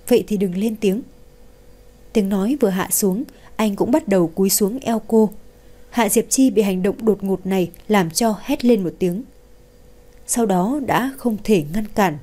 vậy thì đừng lên tiếng. Tiếng nói vừa hạ xuống, anh cũng bắt đầu cúi xuống eo cô. Hạ Diệp Chi bị hành động đột ngột này làm cho hét lên một tiếng. Sau đó đã không thể ngăn cản.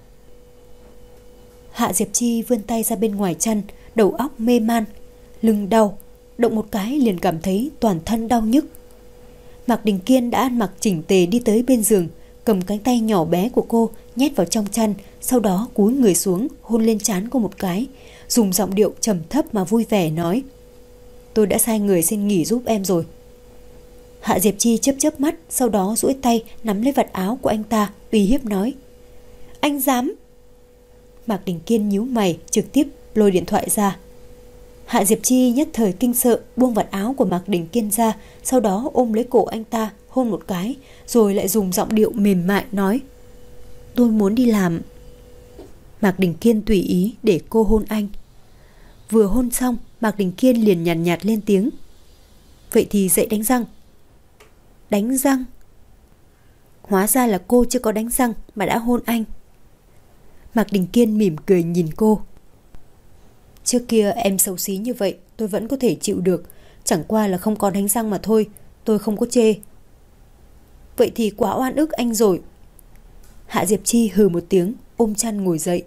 Hạ Diệp Chi vươn tay ra bên ngoài chăn, đầu óc mê man, lưng đau, động một cái liền cảm thấy toàn thân đau nhức. Mạc Đình Kiên đã ăn mặc chỉnh tề đi tới bên giường, cầm cánh tay nhỏ bé của cô nhét vào trong chăn, sau đó cúi người xuống hôn lên trán cô một cái, dùng giọng điệu trầm thấp mà vui vẻ nói: tôi đã sai người xin nghỉ giúp em rồi. Hạ Diệp Chi chớp chớp mắt, sau đó duỗi tay nắm lấy vạt áo của anh ta, uy hiếp nói: anh dám? Mạc Đình Kiên nhíu mày, trực tiếp lôi điện thoại ra. Hạ Diệp Chi nhất thời kinh sợ, buông vạt áo của Mạc Đình Kiên ra, sau đó ôm lấy cổ anh ta hôn một cái, rồi lại dùng giọng điệu mềm mại nói: tôi muốn đi làm. Mạc Đình Kiên tùy ý để cô hôn anh. Vừa hôn xong, Mạc Đình Kiên liền nhàn nhạt, nhạt lên tiếng: vậy thì dậy đánh răng. Đánh răng? Hóa ra là cô chưa có đánh răng mà đã hôn anh. Mạc Đình Kiên mỉm cười nhìn cô. Trước kia em xấu xí như vậy tôi vẫn có thể chịu được, chẳng qua là không có đánh răng mà thôi, tôi không có chê. Vậy thì quá oan ức anh rồi. Hạ Diệp Chi hừ một tiếng, ôm chăn ngồi dậy.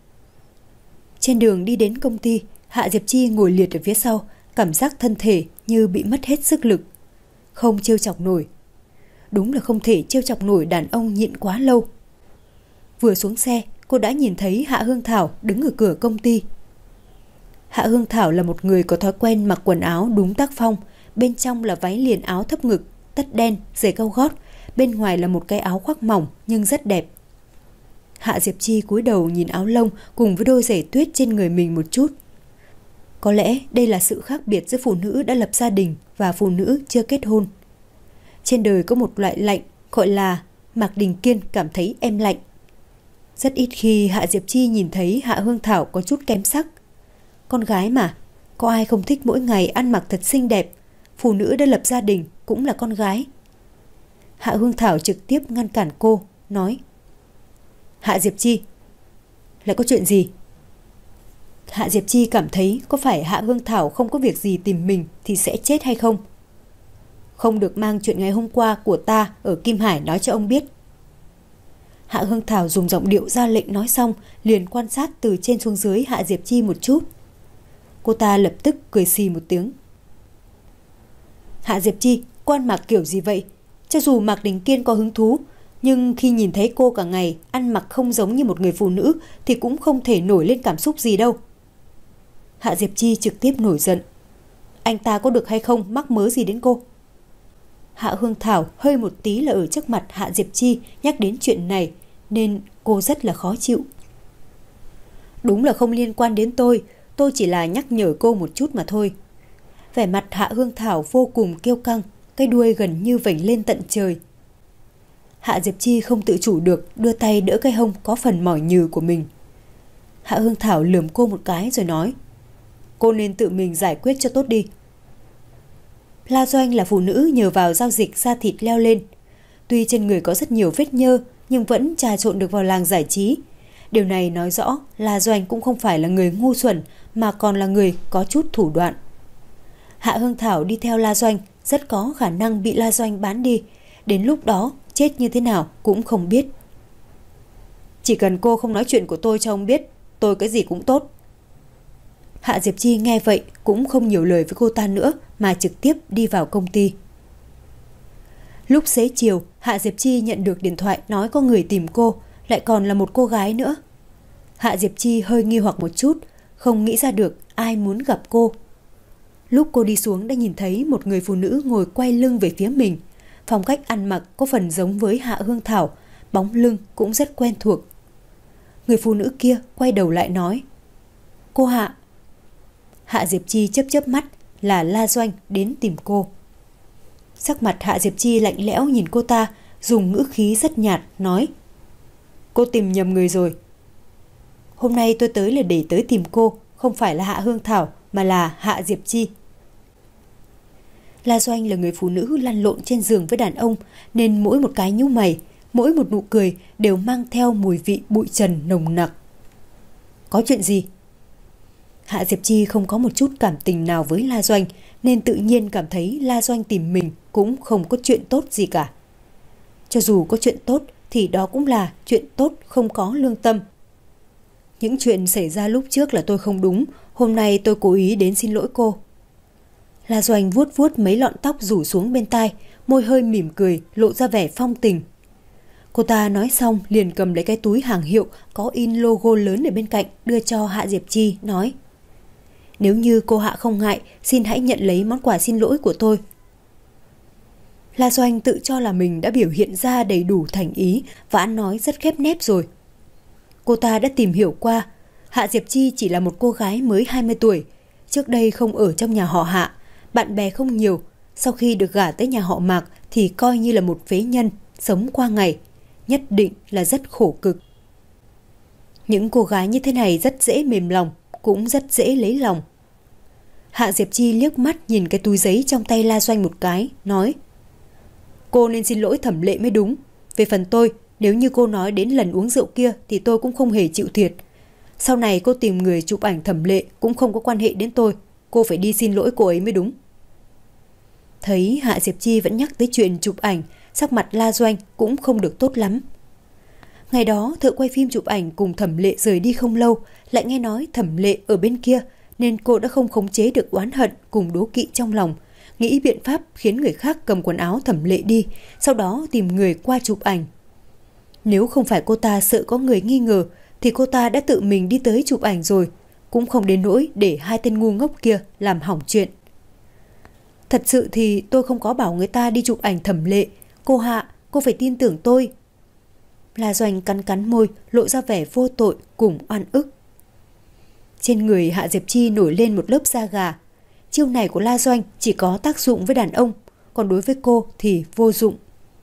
Trên đường đi đến công ty, Hạ Diệp Chi ngồi liệt ở phía sau, cảm giác thân thể như bị mất hết sức lực. Không trêu chọc nổi. Đúng là không thể trêu chọc nổi đàn ông nhịn quá lâu. Vừa xuống xe, cô đã nhìn thấy Hạ Hương Thảo đứng ở cửa công ty. Hạ Hương Thảo là một người có thói quen mặc quần áo đúng tác phong, bên trong là váy liền áo thấp ngực, tất đen, giày cao gót, bên ngoài là một cái áo khoác mỏng nhưng rất đẹp. Hạ Diệp Chi cúi đầu nhìn áo lông cùng với đôi giày tuyết trên người mình một chút. Có lẽ đây là sự khác biệt giữa phụ nữ đã lập gia đình và phụ nữ chưa kết hôn. Trên đời có một loại lạnh gọi là Mạc Đình Kiên cảm thấy em lạnh. Rất ít khi Hạ Diệp Chi nhìn thấy Hạ Hương Thảo có chút kém sắc. Con gái mà, có ai không thích mỗi ngày ăn mặc thật xinh đẹp. Phụ nữ đã lập gia đình cũng là con gái. Hạ Hương Thảo trực tiếp ngăn cản cô, nói: Hạ Diệp Chi, lại có chuyện gì? Hạ Diệp Chi cảm thấy có phải Hạ Hương Thảo không có việc gì tìm mình thì sẽ chết hay không? Không được mang chuyện ngày hôm qua của ta ở Kim Hải nói cho ông biết. Hạ Hương Thảo dùng giọng điệu ra lệnh nói xong, liền quan sát từ trên xuống dưới Hạ Diệp Chi một chút. Cô ta lập tức cười xì một tiếng. Hạ Diệp Chi, cô ăn mặc kiểu gì vậy? Cho dù Mạc Đình Kiên có hứng thú, nhưng khi nhìn thấy cô cả ngày ăn mặc không giống như một người phụ nữ thì cũng không thể nổi lên cảm xúc gì đâu. Hạ Diệp Chi trực tiếp nổi giận. Anh ta có được hay không mắc mớ gì đến cô? Hạ Hương Thảo hơi một tí là ở trước mặt Hạ Diệp Chi nhắc đến chuyện này, nên cô rất là khó chịu. Đúng là không liên quan đến tôi, tôi chỉ là nhắc nhở cô một chút mà thôi. Vẻ mặt Hạ Hương Thảo vô cùng kiêu căng, cái đuôi gần như vểnh lên tận trời. Hạ Diệp Chi không tự chủ được đưa tay đỡ cái hông có phần mỏi nhừ của mình. Hạ Hương Thảo lườm cô một cái rồi nói: Cô nên tự mình giải quyết cho tốt đi. La Doanh là phụ nữ nhờ vào giao dịch da thịt leo lên. Tuy trên người có rất nhiều vết nhơ nhưng vẫn trà trộn được vào làng giải trí. Điều này nói rõ La Doanh cũng không phải là người ngu xuẩn mà còn là người có chút thủ đoạn. Hạ Hương Thảo đi theo La Doanh rất có khả năng bị La Doanh bán đi. Đến lúc đó chết như thế nào cũng không biết. Chỉ cần cô không nói chuyện của tôi cho ông biết, tôi cái gì cũng tốt. Hạ Diệp Chi nghe vậy cũng không nhiều lời với cô ta nữa mà trực tiếp đi vào công ty. Lúc xế chiều, Hạ Diệp Chi nhận được điện thoại nói có người tìm cô, lại còn là một cô gái nữa. Hạ Diệp Chi hơi nghi hoặc một chút, không nghĩ ra được ai muốn gặp cô. Lúc cô đi xuống đã nhìn thấy một người phụ nữ ngồi quay lưng về phía mình. Phong cách ăn mặc có phần giống với Hạ Hương Thảo, bóng lưng cũng rất quen thuộc. Người phụ nữ kia quay đầu lại nói: Cô Hạ. Hạ Diệp Chi chớp chớp mắt, là La Doanh đến tìm cô. Sắc mặt Hạ Diệp Chi lạnh lẽo nhìn cô ta, dùng ngữ khí rất nhạt nói: Cô tìm nhầm người rồi. Hôm nay tôi tới là để tới tìm cô, không phải là Hạ Hương Thảo mà là Hạ Diệp Chi. La Doanh là người phụ nữ lăn lộn trên giường với đàn ông, nên mỗi một cái nhíu mày, mỗi một nụ cười đều mang theo mùi vị bụi trần nồng nặc. Có chuyện gì? Hạ Diệp Chi không có một chút cảm tình nào với La Doanh, nên tự nhiên cảm thấy La Doanh tìm mình cũng không có chuyện tốt gì cả. Cho dù có chuyện tốt thì đó cũng là chuyện tốt không có lương tâm. Những chuyện xảy ra lúc trước là tôi không đúng, hôm nay tôi cố ý đến xin lỗi cô. La Doanh vuốt vuốt mấy lọn tóc rủ xuống bên tai, môi hơi mỉm cười, lộ ra vẻ phong tình. Cô ta nói xong liền cầm lấy cái túi hàng hiệu có in logo lớn ở bên cạnh, đưa cho Hạ Diệp Chi, nói: Nếu như cô Hạ không ngại, xin hãy nhận lấy món quà xin lỗi của tôi. La Doanh tự cho là mình đã biểu hiện ra đầy đủ thành ý và ăn nói rất khép nép rồi. Cô ta đã tìm hiểu qua, Hạ Diệp Chi chỉ là một cô gái mới hai mươi tuổi, trước đây không ở trong nhà họ Hạ, bạn bè không nhiều, sau khi được gả tới nhà họ Mạc thì coi như là một phế nhân, sống qua ngày, nhất định là rất khổ cực. Những cô gái như thế này rất dễ mềm lòng, cũng rất dễ lấy lòng. Hạ Diệp Chi liếc mắt nhìn cái túi giấy trong tay La Doanh một cái, nói: Cô nên xin lỗi Thẩm Lệ mới đúng. Về phần tôi, nếu như cô nói đến lần uống rượu kia thì tôi cũng không hề chịu thiệt. Sau này cô tìm người chụp ảnh Thẩm Lệ cũng không có quan hệ đến tôi, cô phải đi xin lỗi cô ấy mới đúng. Thấy Hạ Diệp Chi vẫn nhắc tới chuyện chụp ảnh, sắc mặt La Doanh cũng không được tốt lắm. Ngày đó thợ quay phim chụp ảnh cùng Thẩm Lệ rời đi không lâu, lại nghe nói Thẩm Lệ ở bên kia, nên cô đã không khống chế được oán hận cùng đố kỵ trong lòng, nghĩ biện pháp khiến người khác cầm quần áo Thẩm Lệ đi, sau đó tìm người qua chụp ảnh. Nếu không phải cô ta sợ có người nghi ngờ thì cô ta đã tự mình đi tới chụp ảnh rồi, cũng không đến nỗi để hai tên ngu ngốc kia làm hỏng chuyện. Thật sự thì tôi không có bảo người ta đi chụp ảnh Thẩm Lệ, cô Hạ, cô phải tin tưởng tôi. La Doanh cắn cắn môi, lộ ra vẻ vô tội cùng oan ức. Trên người Hạ Diệp Chi nổi lên một lớp da gà. Chiêu này của La Doanh chỉ có tác dụng với đàn ông, còn đối với cô thì vô dụng.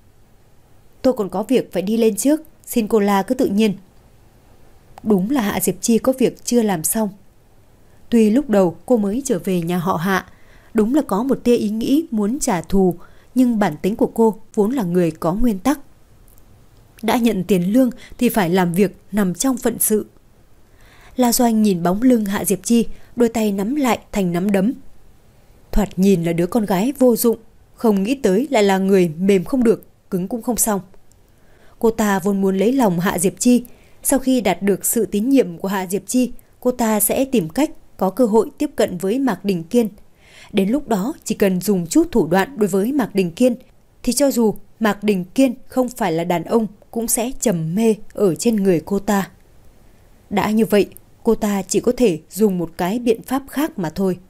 Tôi còn có việc phải đi lên trước, xin cô La cứ tự nhiên. Đúng là Hạ Diệp Chi có việc chưa làm xong. Tuy lúc đầu cô mới trở về nhà họ Hạ, đúng là có một tia ý nghĩ muốn trả thù, nhưng bản tính của cô vốn là người có nguyên tắc. Đã nhận tiền lương thì phải làm việc nằm trong phận sự. La Doanh nhìn bóng lưng Hạ Diệp Chi, đôi tay nắm lại thành nắm đấm. Thoạt nhìn là đứa con gái vô dụng, không nghĩ tới lại là người mềm không được, cứng cũng không xong. Cô ta vốn muốn lấy lòng Hạ Diệp Chi, sau khi đạt được sự tín nhiệm của Hạ Diệp Chi, cô ta sẽ tìm cách có cơ hội tiếp cận với Mạc Đình Kiên. Đến lúc đó chỉ cần dùng chút thủ đoạn đối với Mạc Đình Kiên thì cho dù Mạc Đình Kiên không phải là đàn ông cũng sẽ trầm mê ở trên người cô ta. Đã như vậy, cô ta chỉ có thể dùng một cái biện pháp khác mà thôi.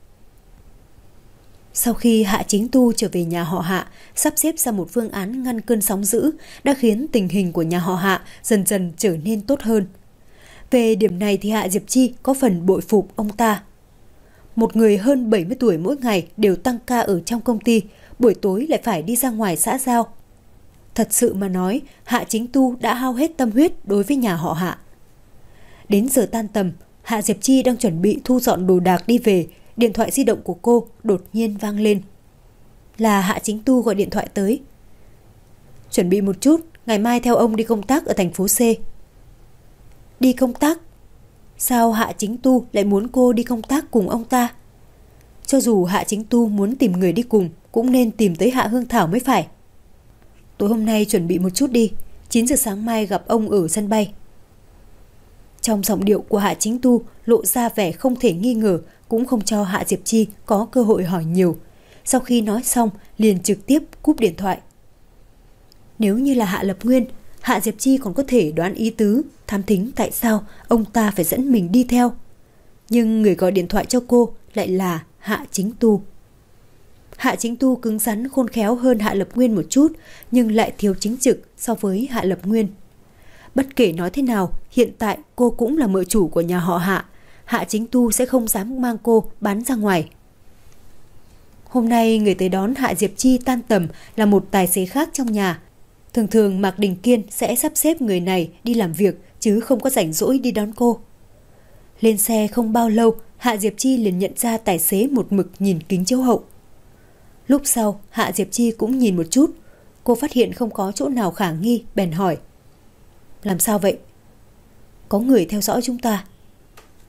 Sau khi Hạ Chính Tu trở về nhà họ Hạ, sắp xếp ra một phương án ngăn cơn sóng dữ, đã khiến tình hình của nhà họ Hạ dần dần trở nên tốt hơn. Về điểm này thì Hạ Diệp Chi có phần bội phục ông ta. Một người hơn bảy mươi tuổi mỗi ngày đều tăng ca ở trong công ty, buổi tối lại phải đi ra ngoài xã giao. Thật sự mà nói, Hạ Chính Tu đã hao hết tâm huyết đối với nhà họ Hạ. Đến giờ tan tầm, Hạ Diệp Chi đang chuẩn bị thu dọn đồ đạc đi về, điện thoại di động của cô đột nhiên vang lên. Là Hạ Chính Tu gọi điện thoại tới. Chuẩn bị một chút, ngày mai theo ông đi công tác ở thành phố C. Đi công tác? Sao Hạ Chính Tu lại muốn cô đi công tác cùng ông ta? Cho dù Hạ Chính Tu muốn tìm người đi cùng, cũng nên tìm tới Hạ Hương Thảo mới phải. Tối hôm nay chuẩn bị một chút đi, chín giờ sáng mai gặp ông ở sân bay. Trong giọng điệu của Hạ Chính Tu lộ ra vẻ không thể nghi ngờ, cũng không cho Hạ Diệp Chi có cơ hội hỏi nhiều. Sau khi nói xong, liền trực tiếp cúp điện thoại. Nếu như là Hạ Lập Nguyên, Hạ Diệp Chi còn có thể đoán ý tứ, thám thính tại sao ông ta phải dẫn mình đi theo. Nhưng người gọi điện thoại cho cô lại là Hạ Chính Tu. Hạ Chính Tu cứng rắn khôn khéo hơn Hạ Lập Nguyên một chút, nhưng lại thiếu chính trực so với Hạ Lập Nguyên. Bất kể nói thế nào, hiện tại cô cũng là mợ chủ của nhà họ Hạ. Hạ Chính Tu sẽ không dám mang cô bán ra ngoài. Hôm nay người tới đón Hạ Diệp Chi tan tầm là một tài xế khác trong nhà. Thường thường Mạc Đình Kiên sẽ sắp xếp người này đi làm việc, chứ không có rảnh rỗi đi đón cô. Lên xe không bao lâu, Hạ Diệp Chi liền nhận ra tài xế một mực nhìn kính chiếu hậu. Lúc sau, Hạ Diệp Chi cũng nhìn một chút. Cô phát hiện không có chỗ nào khả nghi, bèn hỏi. Làm sao vậy? Có người theo dõi chúng ta.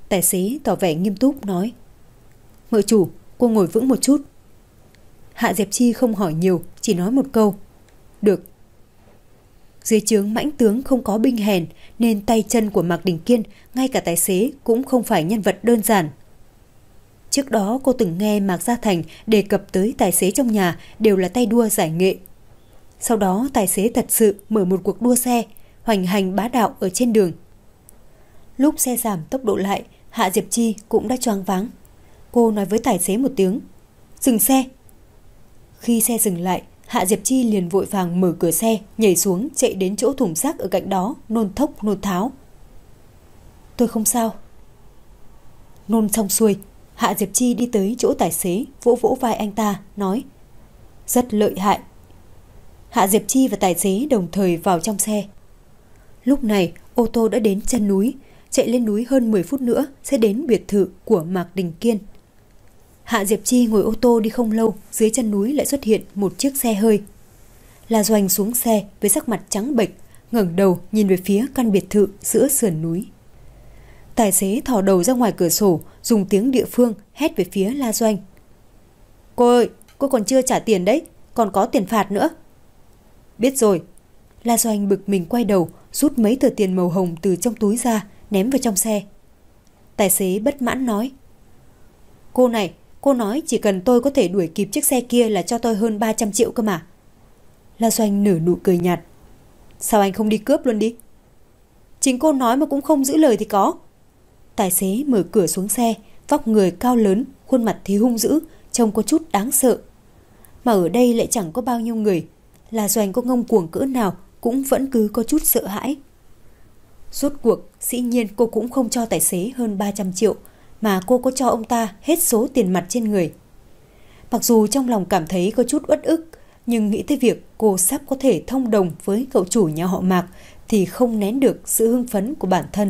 Tài xế tỏ vẻ nghiêm túc nói: Mợ chủ, cô ngồi vững một chút. Hạ Diệp Chi không hỏi nhiều, chỉ nói một câu: Được. Dưới trướng mãnh tướng không có binh hèn, nên tay chân của Mạc Đình Kiên, ngay cả tài xế cũng không phải nhân vật đơn giản. Trước đó cô từng nghe Mạc Gia Thành đề cập tới tài xế trong nhà đều là tay đua giải nghệ. Sau đó tài xế thật sự mở một cuộc đua xe, hoành hành bá đạo ở trên đường. Lúc xe giảm tốc độ lại, Hạ Diệp Chi cũng đã choáng váng. Cô nói với tài xế một tiếng: Dừng xe. Khi xe dừng lại, Hạ Diệp Chi liền vội vàng mở cửa xe, nhảy xuống chạy đến chỗ thùng rác ở cạnh đó, nôn thốc nôn tháo. Tôi không sao. Nôn xong xuôi, Hạ Diệp Chi đi tới chỗ tài xế, vỗ vỗ vai anh ta, nói: Rất lợi hại. Hạ Diệp Chi và tài xế đồng thời vào trong xe. Lúc này ô tô đã đến chân núi, chạy lên núi hơn mười phút nữa sẽ đến biệt thự của Mạc Đình Kiên. Hạ Diệp Chi ngồi ô tô đi không lâu, dưới chân núi lại xuất hiện một chiếc xe hơi. La Doanh xuống xe với sắc mặt trắng bệch, ngẩng đầu nhìn về phía căn biệt thự giữa sườn núi. Tài xế thò đầu ra ngoài cửa sổ, dùng tiếng địa phương hét về phía La Doanh: Cô ơi, cô còn chưa trả tiền đấy, còn có tiền phạt nữa. Biết rồi. La Doanh bực mình quay đầu, rút mấy tờ tiền màu hồng từ trong túi ra, ném vào trong xe. Tài xế bất mãn nói: Cô này, cô nói chỉ cần tôi có thể đuổi kịp chiếc xe kia là cho tôi hơn ba trăm triệu cơ mà. La Doanh nở nụ cười nhạt: Sao anh không đi cướp luôn đi? Chính cô nói mà cũng không giữ lời thì có. Tài xế mở cửa xuống xe, vóc người cao lớn, khuôn mặt thì hung dữ, trông có chút đáng sợ. Mà ở đây lại chẳng có bao nhiêu người, La Doanh có ngông cuồng cỡ nào cũng vẫn cứ có chút sợ hãi. Rốt cuộc, dĩ nhiên cô cũng không cho tài xế hơn ba trăm triệu, mà cô có cho ông ta hết số tiền mặt trên người. Mặc dù trong lòng cảm thấy có chút uất ức, nhưng nghĩ tới việc cô sắp có thể thông đồng với cậu chủ nhà họ Mạc thì không nén được sự hưng phấn của bản thân.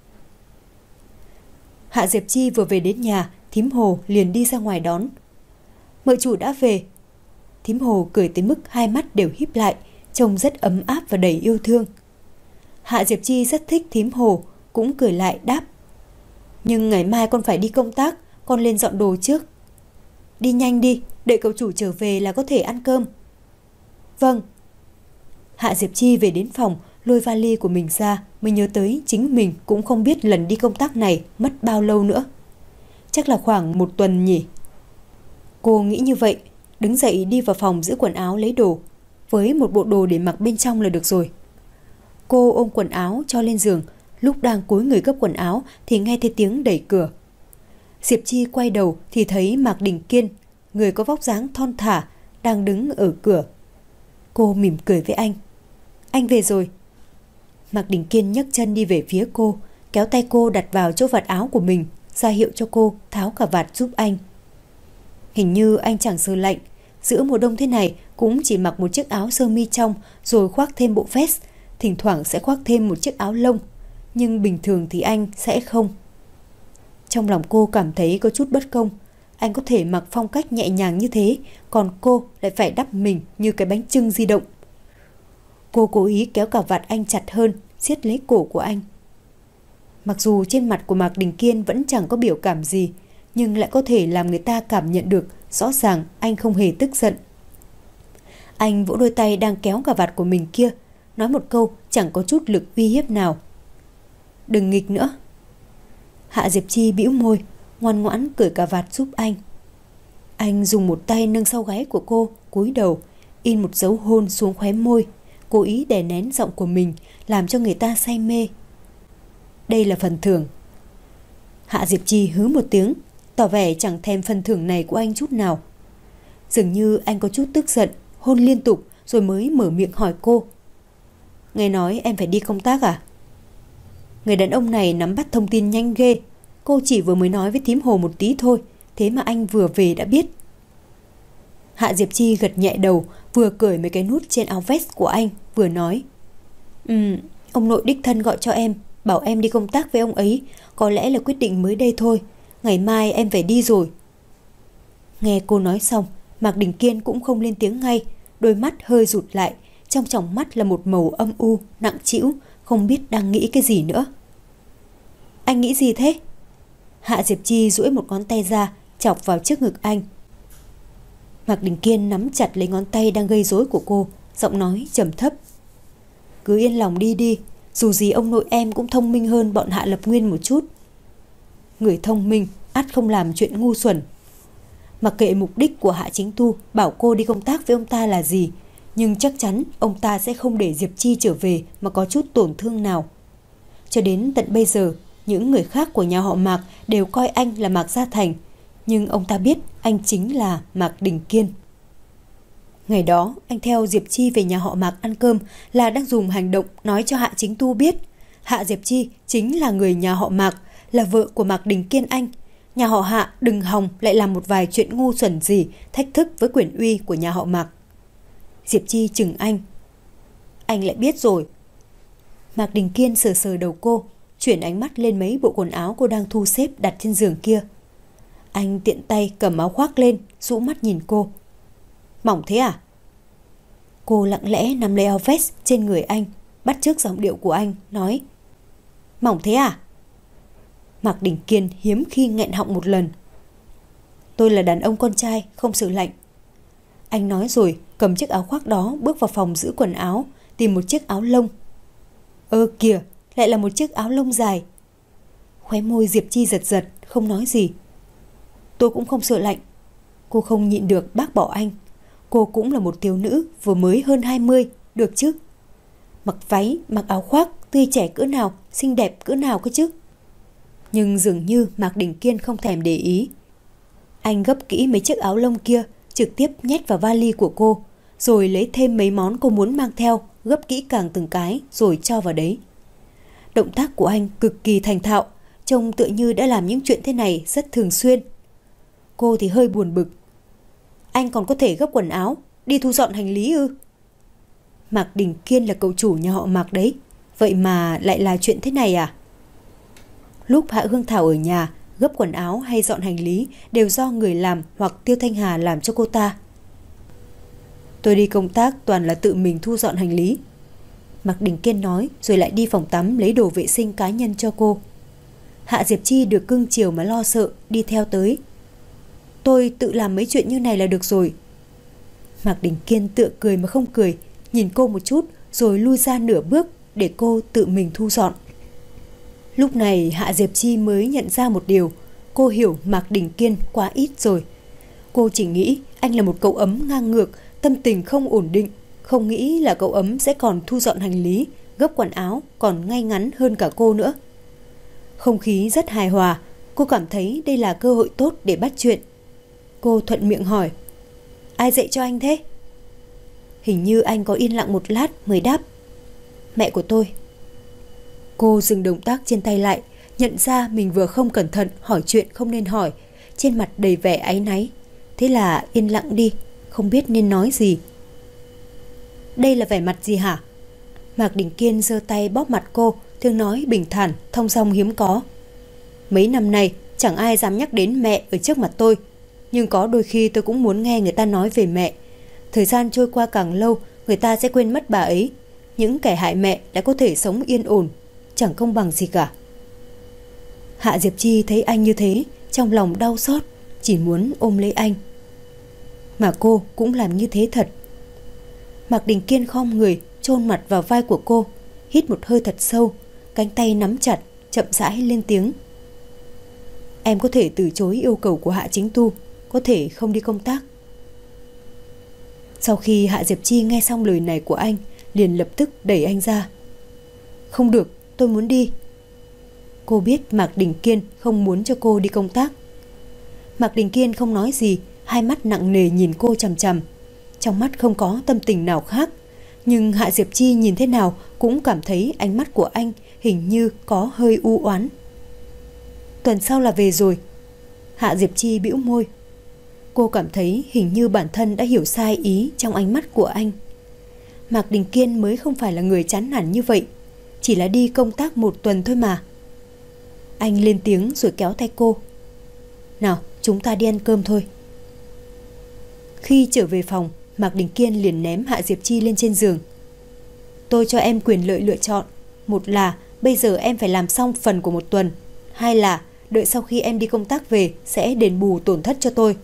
Hạ Diệp Chi vừa về đến nhà, thím Hồ liền đi ra ngoài đón. Mợ chủ đã về. Thím Hồ cười tới mức hai mắt đều híp lại, trông rất ấm áp và đầy yêu thương. Hạ Diệp Chi rất thích thím Hồ, cũng cười lại đáp: Nhưng ngày mai con phải đi công tác, con lên dọn đồ trước. Đi nhanh đi, đợi cậu chủ trở về là có thể ăn cơm. Vâng. Hạ Diệp Chi về đến phòng, lôi vali của mình ra, mới nhớ tới chính mình cũng không biết lần đi công tác này mất bao lâu nữa. Chắc là khoảng một tuần nhỉ. Cô nghĩ như vậy, đứng dậy đi vào phòng giữ quần áo lấy đồ. Với một bộ đồ để mặc bên trong là được rồi. Cô ôm quần áo cho lên giường, lúc đang cúi người gấp quần áo thì nghe thấy tiếng đẩy cửa. Diệp Chi quay đầu thì thấy Mạc Đình Kiên, người có vóc dáng thon thả, đang đứng ở cửa. Cô mỉm cười với anh: Anh về rồi. Mạc Đình Kiên nhấc chân đi về phía cô, kéo tay cô đặt vào chỗ vạt áo của mình, ra hiệu cho cô tháo cà vạt giúp anh. Hình như anh chẳng sợ lạnh, giữa mùa đông thế này cũng chỉ mặc một chiếc áo sơ mi trong rồi khoác thêm bộ vest, thỉnh thoảng sẽ khoác thêm một chiếc áo lông, nhưng bình thường thì anh sẽ không. Trong lòng cô cảm thấy có chút bất công, anh có thể mặc phong cách nhẹ nhàng như thế, còn cô lại phải đắp mình như cái bánh chưng di động. Cô cố ý kéo cà vạt anh chặt hơn, siết lấy cổ của anh. Mặc dù trên mặt của Mạc Đình Kiên vẫn chẳng có biểu cảm gì, nhưng lại có thể làm người ta cảm nhận được rõ ràng anh không hề tức giận. Anh vỗ đôi tay đang kéo cà vạt của mình kia, nói một câu chẳng có chút lực uy hiếp nào: Đừng nghịch nữa. Hạ Diệp Chi bĩu môi, ngoan ngoãn cởi cà vạt giúp anh. Anh dùng một tay nâng sau gáy của cô, cúi đầu, in một dấu hôn xuống khóe môi, cố ý đè nén giọng của mình, làm cho người ta say mê. Đây là phần thưởng. Hạ Diệp Chi hứ một tiếng, tỏ vẻ chẳng thèm phần thưởng này của anh chút nào. Dường như anh có chút tức giận, hôn liên tục rồi mới mở miệng hỏi cô: Nghe nói em phải đi công tác à? Người đàn ông này nắm bắt thông tin nhanh ghê. Cô chỉ vừa mới nói với thím Hồ một tí thôi, thế mà anh vừa về đã biết. Hạ Diệp Chi gật nhẹ đầu, vừa cởi mấy cái nút trên áo vest của anh, vừa nói: Ừ, ông nội đích thân gọi cho em, bảo em đi công tác với ông ấy. Có lẽ là quyết định mới đây thôi, ngày mai em phải đi rồi. Nghe cô nói xong, Mạc Đình Kiên cũng không lên tiếng ngay, đôi mắt hơi rụt lại, trong tròng mắt là một màu âm u, nặng trĩu, không biết đang nghĩ cái gì nữa. Anh nghĩ gì thế? Hạ Diệp Chi duỗi một ngón tay ra, chọc vào trước ngực anh. Mạc Đình Kiên nắm chặt lấy ngón tay đang gây rối của cô, giọng nói trầm thấp. Cứ yên lòng đi đi, dù gì ông nội em cũng thông minh hơn bọn Hạ Lập Nguyên một chút. Người thông minh ắt không làm chuyện ngu xuẩn. Mặc kệ mục đích của Hạ Chính Tu bảo cô đi công tác với ông ta là gì, nhưng chắc chắn ông ta sẽ không để Diệp Chi trở về mà có chút tổn thương nào. Cho đến tận bây giờ, những người khác của nhà họ Mạc đều coi anh là Mạc Gia Thành, nhưng ông ta biết anh chính là Mạc Đình Kiên. Ngày đó, anh theo Diệp Chi về nhà họ Mạc ăn cơm là đang dùng hành động nói cho Hạ Chính Tu biết Hạ Diệp Chi chính là người nhà họ Mạc, là vợ của Mạc Đình Kiên anh. Nhà họ Hạ đừng hòng lại làm một vài chuyện ngu xuẩn gì thách thức với quyền uy của nhà họ Mạc. Diệp Chi chừng anh. Anh lại biết rồi. Mạc Đình Kiên sờ sờ đầu cô, chuyển ánh mắt lên mấy bộ quần áo cô đang thu xếp đặt trên giường kia. Anh tiện tay cầm áo khoác lên, rũ mắt nhìn cô. Mỏng thế à? Cô lặng lẽ nắm lấy áo vest trên người anh, bắt chước giọng điệu của anh, nói. Mỏng thế à? Mạc Đình Kiên hiếm khi nghẹn họng một lần. Tôi là đàn ông con trai, không sợ lạnh. Anh nói rồi, cầm chiếc áo khoác đó bước vào phòng giữ quần áo, tìm một chiếc áo lông. Ơ kìa, lại là một chiếc áo lông dài. Khóe môi Diệp Chi giật giật, không nói gì. Tôi cũng không sợ lạnh. Cô không nhịn được bác bỏ anh. Cô cũng là một thiếu nữ vừa mới hơn hai mươi, được chứ? Mặc váy, mặc áo khoác, tươi trẻ cỡ nào, xinh đẹp cỡ nào cơ chứ? Nhưng dường như Mạc Đình Kiên không thèm để ý. Anh gấp kỹ mấy chiếc áo lông kia, trực tiếp nhét vào vali của cô, rồi lấy thêm mấy món cô muốn mang theo, gấp kỹ càng từng cái rồi cho vào đấy. Động tác của anh cực kỳ thành thạo, trông tựa như đã làm những chuyện thế này rất thường xuyên. Cô thì hơi buồn bực. Anh còn có thể gấp quần áo, đi thu dọn hành lý ư? Mạc Đình Kiên là cậu chủ nhà họ Mạc đấy, vậy mà lại là chuyện thế này à? Lúc Hạ Hương Thảo ở nhà, gấp quần áo hay dọn hành lý đều do người làm hoặc Tiêu Thanh Hà làm cho cô ta. Tôi đi công tác toàn là tự mình thu dọn hành lý. Mạc Đình Kiên nói rồi lại đi phòng tắm lấy đồ vệ sinh cá nhân cho cô. Hạ Diệp Chi được cưng chiều mà lo sợ, đi theo tới. Tôi tự làm mấy chuyện như này là được rồi. Mạc Đình Kiên tựa cười mà không cười, nhìn cô một chút rồi lui ra nửa bước để cô tự mình thu dọn. Lúc này Hạ Diệp Chi mới nhận ra một điều. Cô hiểu Mạc Đình Kiên quá ít rồi. Cô chỉ nghĩ anh là một cậu ấm ngang ngược, tâm tình không ổn định, không nghĩ là cậu ấm sẽ còn thu dọn hành lý, gấp quần áo, còn ngay ngắn hơn cả cô nữa. Không khí rất hài hòa, cô cảm thấy đây là cơ hội tốt để bắt chuyện. Cô thuận miệng hỏi. Ai dạy cho anh thế? Hình như anh có yên lặng một lát mới đáp. Mẹ của tôi. Cô dừng động tác trên tay lại, nhận ra mình vừa không cẩn thận hỏi chuyện không nên hỏi, trên mặt đầy vẻ áy náy. Thế là yên lặng đi, không biết nên nói gì. Đây là vẻ mặt gì hả? Mạc Đình Kiên giơ tay bóp mặt cô, tiếng nói bình thản, thong dong hiếm có. Mấy năm nay chẳng ai dám nhắc đến mẹ ở trước mặt tôi, nhưng có đôi khi tôi cũng muốn nghe người ta nói về mẹ. Thời gian trôi qua càng lâu, người ta sẽ quên mất bà ấy. Những kẻ hại mẹ đã có thể sống yên ổn, chẳng công bằng gì cả. Hạ Diệp Chi thấy anh như thế, trong lòng đau xót, chỉ muốn ôm lấy anh. Mà cô cũng làm như thế thật. Mạc Đình Kiên khom người, chôn mặt vào vai của cô, hít một hơi thật sâu, cánh tay nắm chặt, chậm rãi lên tiếng. Em có thể từ chối yêu cầu của Hạ Chính Tu, có thể không đi công tác. Sau khi Hạ Diệp Chi nghe xong lời này của anh, liền lập tức đẩy anh ra. Không được, tôi muốn đi. Cô biết Mạc Đình Kiên không muốn cho cô đi công tác. Mạc Đình Kiên không nói gì, hai mắt nặng nề nhìn cô chằm chằm. Trong mắt không có tâm tình nào khác, nhưng Hạ Diệp Chi nhìn thế nào cũng cảm thấy ánh mắt của anh hình như có hơi u oán. Tuần sau là về rồi. Hạ Diệp Chi bĩu môi. Cô cảm thấy hình như bản thân đã hiểu sai ý trong ánh mắt của anh. Mạc Đình Kiên mới không phải là người chán nản như vậy, chỉ là đi công tác một tuần thôi mà. Anh lên tiếng rồi kéo tay cô. Nào, chúng ta đi ăn cơm thôi. Khi trở về phòng, Mạc Đình Kiên liền ném Hạ Diệp Chi lên trên giường. Tôi cho em quyền lợi lựa chọn. Một là bây giờ em phải làm xong phần của một tuần, hai là đợi sau khi em đi công tác về sẽ đền bù tổn thất cho tôi.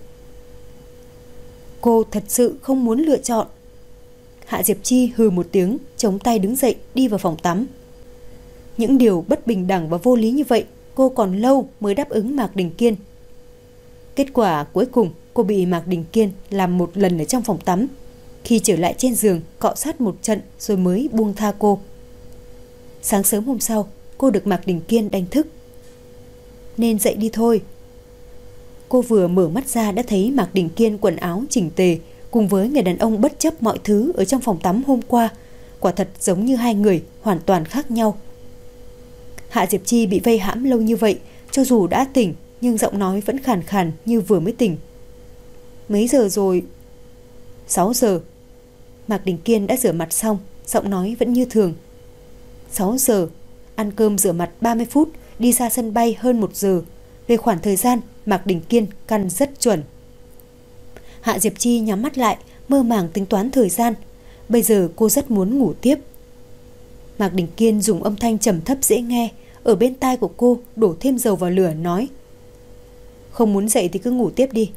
Cô thật sự không muốn lựa chọn. Hạ Diệp Chi hừ một tiếng, chống tay đứng dậy đi vào phòng tắm. Những điều bất bình đẳng và vô lý như vậy cô còn lâu mới đáp ứng Mạc Đình Kiên. Kết quả cuối cùng cô bị Mạc Đình Kiên làm một lần ở trong phòng tắm. Khi trở lại trên giường cọ sát một trận rồi mới buông tha cô. Sáng sớm hôm sau cô được Mạc Đình Kiên đánh thức. Nên dậy đi thôi. Cô vừa mở mắt ra đã thấy Mạc Đình Kiên quần áo chỉnh tề cùng với người đàn ông bất chấp mọi thứ ở trong phòng tắm hôm qua. Quả thật giống như hai người hoàn toàn khác nhau. Hạ Diệp Chi bị vây hãm lâu như vậy, cho dù đã tỉnh nhưng giọng nói vẫn khàn khàn như vừa mới tỉnh. Mấy giờ rồi? Sáu giờ. Mạc Đình Kiên đã rửa mặt xong, giọng nói vẫn như thường. Sáu giờ. Ăn cơm rửa mặt ba mươi phút, đi ra sân bay hơn một giờ. Về khoảng thời gian, Mạc Đình Kiên căn rất chuẩn. Hạ Diệp Chi nhắm mắt lại, mơ màng tính toán thời gian. Bây giờ cô rất muốn ngủ tiếp. Mạc Đình Kiên dùng âm thanh trầm thấp dễ nghe, ở bên tai của cô đổ thêm dầu vào lửa nói: Không muốn dậy thì cứ ngủ tiếp đi.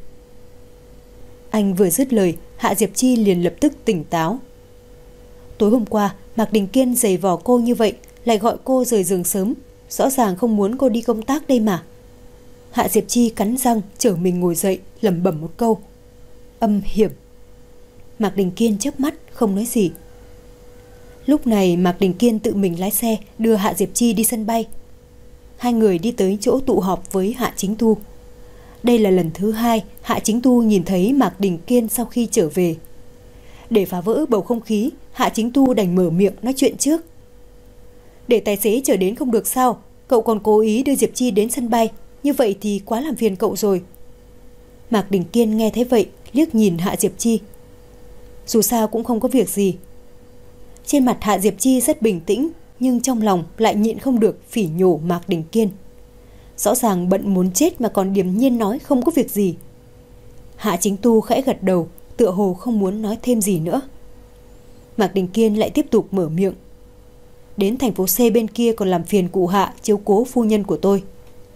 Anh vừa dứt lời, Hạ Diệp Chi liền lập tức tỉnh táo. Tối hôm qua Mạc Đình Kiên giày vò cô như vậy, lại gọi cô rời giường sớm, rõ ràng không muốn cô đi công tác đây mà. Hạ Diệp Chi cắn răng trở mình ngồi dậy, lẩm bẩm một câu: Âm hiểm. Mạc Đình Kiên chớp mắt không nói gì. Lúc này Mạc Đình Kiên tự mình lái xe đưa Hạ Diệp Chi đi sân bay. Hai người đi tới chỗ tụ họp với Hạ Chính Tu. Đây là lần thứ hai Hạ Chính Tu nhìn thấy Mạc Đình Kiên sau khi trở về. Để phá vỡ bầu không khí, Hạ Chính Tu đành mở miệng nói chuyện trước. Để tài xế chở đến không được sao? Cậu còn cố ý đưa Diệp Chi đến sân bay, như vậy thì quá làm phiền cậu rồi. Mạc Đình Kiên nghe thấy vậy, liếc nhìn Hạ Diệp Chi. Dù sao cũng không có việc gì. Trên mặt Hạ Diệp Chi rất bình tĩnh, nhưng trong lòng lại nhịn không được phỉ nhổ Mạc Đình Kiên. Rõ ràng bận muốn chết mà còn điềm nhiên nói không có việc gì. Hạ Chính Tu khẽ gật đầu, tựa hồ không muốn nói thêm gì nữa. Mạc Đình Kiên lại tiếp tục mở miệng. Đến thành phố C bên kia còn làm phiền cụ Hạ chiếu cố phu nhân của tôi.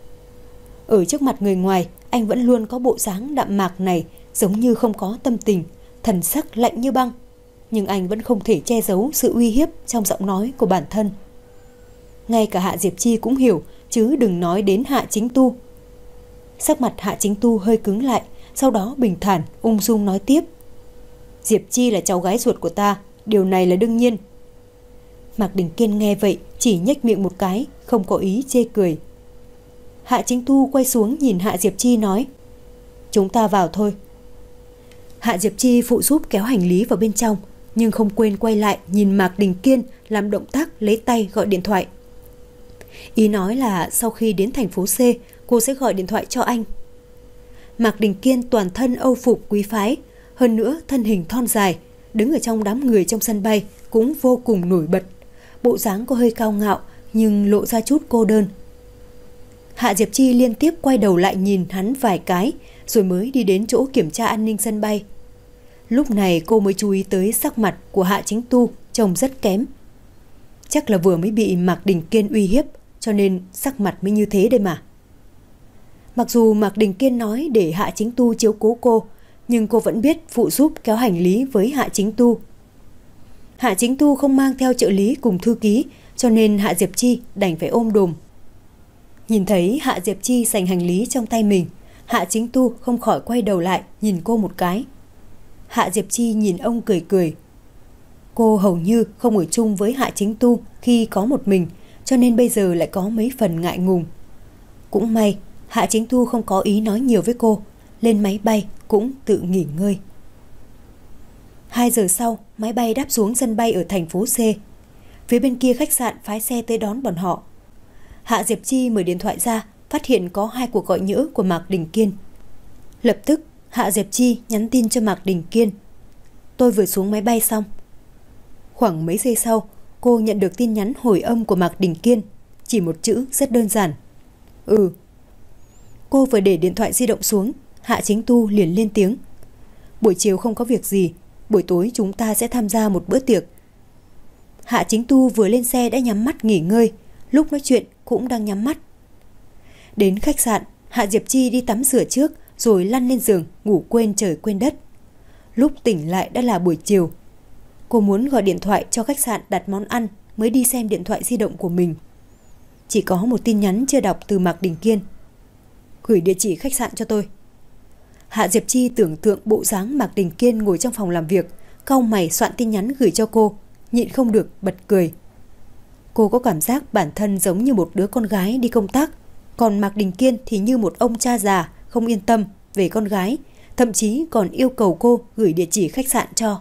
Ở trước mặt người ngoài, anh vẫn luôn có bộ dáng đạm mạc này, giống như không có tâm tình, thần sắc lạnh như băng. Nhưng anh vẫn không thể che giấu sự uy hiếp trong giọng nói của bản thân. Ngay cả Hạ Diệp Chi cũng hiểu, chứ đừng nói đến Hạ Chính Tu. Sắc mặt Hạ Chính Tu hơi cứng lại, sau đó bình thản, ung dung nói tiếp. Diệp Chi là cháu gái ruột của ta, điều này là đương nhiên. Mạc Đình Kiên nghe vậy, chỉ nhếch miệng một cái, không có ý chê cười. Hạ Chính Tu quay xuống nhìn Hạ Diệp Chi nói: Chúng ta vào thôi. Hạ Diệp Chi phụ giúp kéo hành lý vào bên trong, nhưng không quên quay lại nhìn Mạc Đình Kiên làm động tác lấy tay gọi điện thoại. Ý nói là sau khi đến thành phố C, cô sẽ gọi điện thoại cho anh. Mạc Đình Kiên toàn thân âu phục quý phái, hơn nữa thân hình thon dài, đứng ở trong đám người trong sân bay cũng vô cùng nổi bật. Bộ dáng có hơi cao ngạo nhưng lộ ra chút cô đơn. Hạ Diệp Chi liên tiếp quay đầu lại nhìn hắn vài cái, rồi mới đi đến chỗ kiểm tra an ninh sân bay. Lúc này cô mới chú ý tới sắc mặt của Hạ Chính Tu trông rất kém. Chắc là vừa mới bị Mạc Đình Kiên uy hiếp, cho nên sắc mặt mới như thế đây mà. Mặc dù Mạc Đình Kiên nói để Hạ Chính Tu chiếu cố cô, nhưng cô vẫn biết phụ giúp kéo hành lý với Hạ Chính Tu. Hạ Chính Tu không mang theo trợ lý cùng thư ký, cho nên Hạ Diệp Chi đành phải ôm đồm. Nhìn thấy Hạ Diệp Chi giành hành lý trong tay mình, Hạ Chính Tu không khỏi quay đầu lại nhìn cô một cái. Hạ Diệp Chi nhìn ông cười cười. Cô hầu như không ở chung với Hạ Chính Tu khi có một mình, cho nên bây giờ lại có mấy phần ngại ngùng. Cũng may Hạ Chính Tu không có ý nói nhiều với cô, lên máy bay cũng tự nghỉ ngơi. Hai giờ sau, máy bay đáp xuống sân bay ở thành phố C. Phía bên kia khách sạn phái xe tới đón bọn họ. Hạ Diệp Chi mở điện thoại ra, phát hiện có hai cuộc gọi nhỡ của Mạc Đình Kiên. Lập tức Hạ Diệp Chi nhắn tin cho Mạc Đình Kiên: Tôi vừa xuống máy bay xong. Khoảng mấy giây sau, cô nhận được tin nhắn hồi âm của Mạc Đình Kiên, chỉ một chữ rất đơn giản: Ừ. Cô vừa để điện thoại di động xuống, Hạ Chính Tu liền lên tiếng: Buổi chiều không có việc gì, buổi tối chúng ta sẽ tham gia một bữa tiệc. Hạ Chính Tu vừa lên xe đã nhắm mắt nghỉ ngơi, lúc nói chuyện cũng đang nhắm mắt. Đến khách sạn, Hạ Diệp Chi đi tắm rửa trước rồi lăn lên giường ngủ quên trời quên đất. Lúc tỉnh lại đã là buổi chiều. Cô muốn gọi điện thoại cho khách sạn đặt món ăn mới đi xem điện thoại di động của mình. Chỉ có một tin nhắn chưa đọc từ Mạc Đình Kiên. Gửi địa chỉ khách sạn cho tôi. Hạ Diệp Chi tưởng tượng bộ dáng Mạc Đình Kiên ngồi trong phòng làm việc, cau mày soạn tin nhắn gửi cho cô, nhịn không được bật cười. Cô có cảm giác bản thân giống như một đứa con gái đi công tác, còn Mạc Đình Kiên thì như một ông cha già không yên tâm về con gái, thậm chí còn yêu cầu cô gửi địa chỉ khách sạn cho.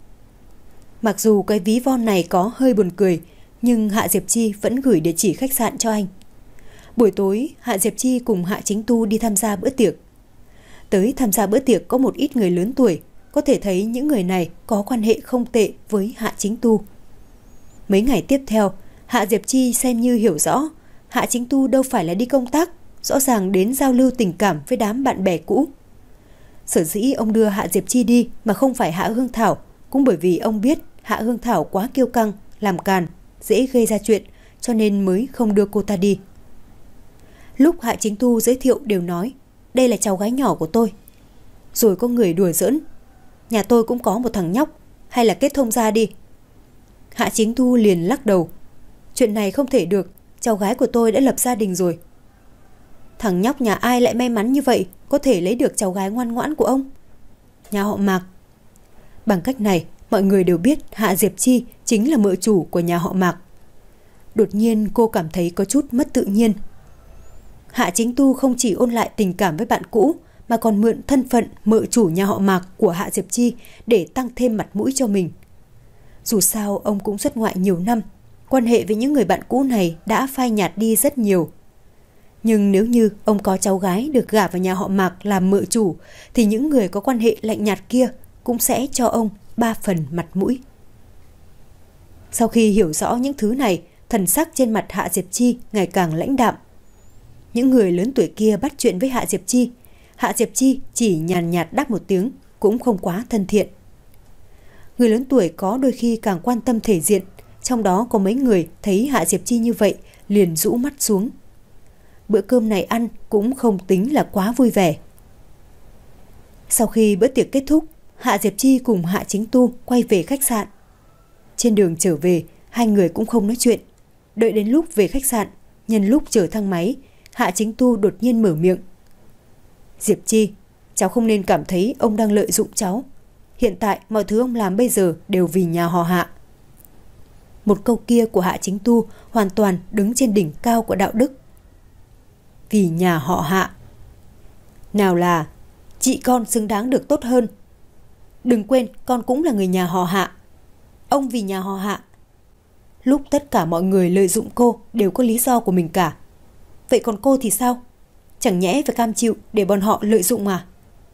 Mặc dù cái ví von này có hơi buồn cười, nhưng Hạ Diệp Chi vẫn gửi địa chỉ khách sạn cho anh. Buổi tối, Hạ Diệp Chi cùng Hạ Chính Tu đi tham gia bữa tiệc. Tới tham gia bữa tiệc có một ít người lớn tuổi, có thể thấy những người này có quan hệ không tệ với Hạ Chính Tu. Mấy ngày tiếp theo, Hạ Diệp Chi xem như hiểu rõ, Hạ Chính Tu đâu phải là đi công tác, rõ ràng đến giao lưu tình cảm với đám bạn bè cũ. Sở dĩ ông đưa Hạ Diệp Chi đi mà không phải Hạ Hương Thảo, cũng bởi vì ông biết Hạ Hương Thảo quá kiêu căng, làm càn, dễ gây ra chuyện, cho nên mới không đưa cô ta đi. Lúc Hạ Chính Tu giới thiệu đều nói, đây là cháu gái nhỏ của tôi. Rồi có người đùa giỡn, nhà tôi cũng có một thằng nhóc, hay là kết thông ra đi. Hạ Chính Tu liền lắc đầu, chuyện này không thể được, cháu gái của tôi đã lập gia đình rồi. Thằng nhóc nhà ai lại may mắn như vậy, có thể lấy được cháu gái ngoan ngoãn của ông? Nhà họ Mạc. Bằng cách này, mọi người đều biết Hạ Diệp Chi chính là mợ chủ của nhà họ Mạc. Đột nhiên cô cảm thấy có chút mất tự nhiên. Hạ Chính Tu không chỉ ôn lại tình cảm với bạn cũ, mà còn mượn thân phận mợ chủ nhà họ Mạc của Hạ Diệp Chi để tăng thêm mặt mũi cho mình. Dù sao ông cũng xuất ngoại nhiều năm, quan hệ với những người bạn cũ này đã phai nhạt đi rất nhiều. Nhưng nếu như ông có cháu gái được gả vào nhà họ Mạc làm mợ chủ, thì những người có quan hệ lạnh nhạt kia cũng sẽ cho ông ba phần mặt mũi. Sau khi hiểu rõ những thứ này, thần sắc trên mặt Hạ Diệp Chi ngày càng lãnh đạm. Những người lớn tuổi kia bắt chuyện với Hạ Diệp Chi, Hạ Diệp Chi chỉ nhàn nhạt đáp một tiếng, cũng không quá thân thiện. Người lớn tuổi có đôi khi càng quan tâm thể diện, trong đó có mấy người thấy Hạ Diệp Chi như vậy liền rũ mắt xuống. Bữa cơm này ăn cũng không tính là quá vui vẻ. Sau khi bữa tiệc kết thúc, Hạ Diệp Chi cùng Hạ Chính Tu quay về khách sạn. Trên đường trở về, hai người cũng không nói chuyện. Đợi đến lúc về khách sạn, nhân lúc chở thang máy, Hạ Chính Tu đột nhiên mở miệng. Diệp Chi, cháu không nên cảm thấy ông đang lợi dụng cháu. Hiện tại mọi thứ ông làm bây giờ đều vì nhà họ Hạ. Một câu kia của Hạ Chính Tu hoàn toàn đứng trên đỉnh cao của đạo đức. Vì nhà họ Hạ. Nào là chị con xứng đáng được tốt hơn. Đừng quên con cũng là người nhà họ Hạ. Ông vì nhà họ Hạ. Lúc tất cả mọi người lợi dụng cô đều có lý do của mình cả. Vậy còn cô thì sao? Chẳng nhẽ phải cam chịu để bọn họ lợi dụng mà.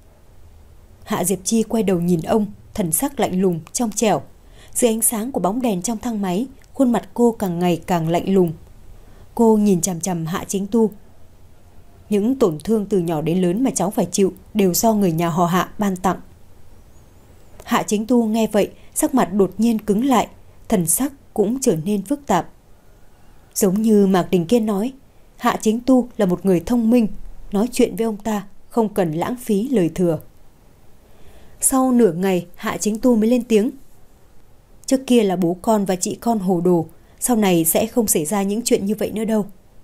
Hạ Diệp Chi quay đầu nhìn ông, thần sắc lạnh lùng, trong trẻo. Dưới ánh sáng của bóng đèn trong thang máy, khuôn mặt cô càng ngày càng lạnh lùng. Cô nhìn chằm chằm Hạ Chính Tu. Những tổn thương từ nhỏ đến lớn mà cháu phải chịu đều do người nhà họ Hạ ban tặng. Hạ Chính Tu nghe vậy, sắc mặt đột nhiên cứng lại, thần sắc cũng trở nên phức tạp. Giống như Mạc Đình Kiên nói, Hạ Chính Tu là một người thông minh, nói chuyện với ông ta không cần lãng phí lời thừa. Sau nửa ngày, Hạ Chính Tu mới lên tiếng. Trước kia là bố con và chị con hồ đồ, sau này sẽ không xảy ra những chuyện như vậy nữa đâu.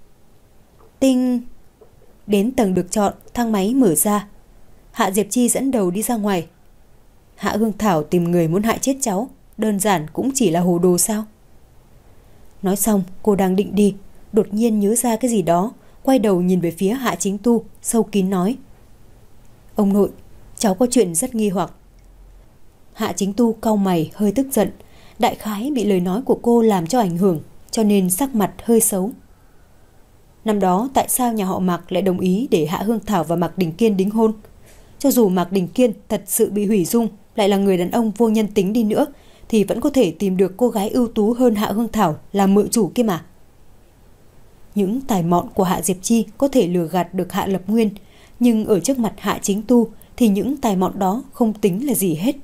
Tinh. Đến tầng được chọn, thang máy mở ra. Hạ Diệp Chi dẫn đầu đi ra ngoài. Hạ Hương Thảo tìm người muốn hại chết cháu, đơn giản cũng chỉ là hồ đồ sao? Nói xong, cô đang định đi, đột nhiên nhớ ra cái gì đó, quay đầu nhìn về phía Hạ Chính Tu, sâu kín nói. Ông nội, cháu có chuyện rất nghi hoặc. Hạ Chính Tu cau mày hơi tức giận, đại khái bị lời nói của cô làm cho ảnh hưởng, cho nên sắc mặt hơi xấu. Năm đó tại sao nhà họ Mạc lại đồng ý để Hạ Hương Thảo và Mạc Đình Kiên đính hôn? Cho dù Mạc Đình Kiên thật sự bị hủy dung, lại là người đàn ông vô nhân tính đi nữa, thì vẫn có thể tìm được cô gái ưu tú hơn Hạ Hương Thảo làm mợ chủ kia mà. Những tài mọn của Hạ Diệp Chi có thể lừa gạt được Hạ Lập Nguyên, nhưng ở trước mặt Hạ Chính Tu thì những tài mọn đó không tính là gì hết.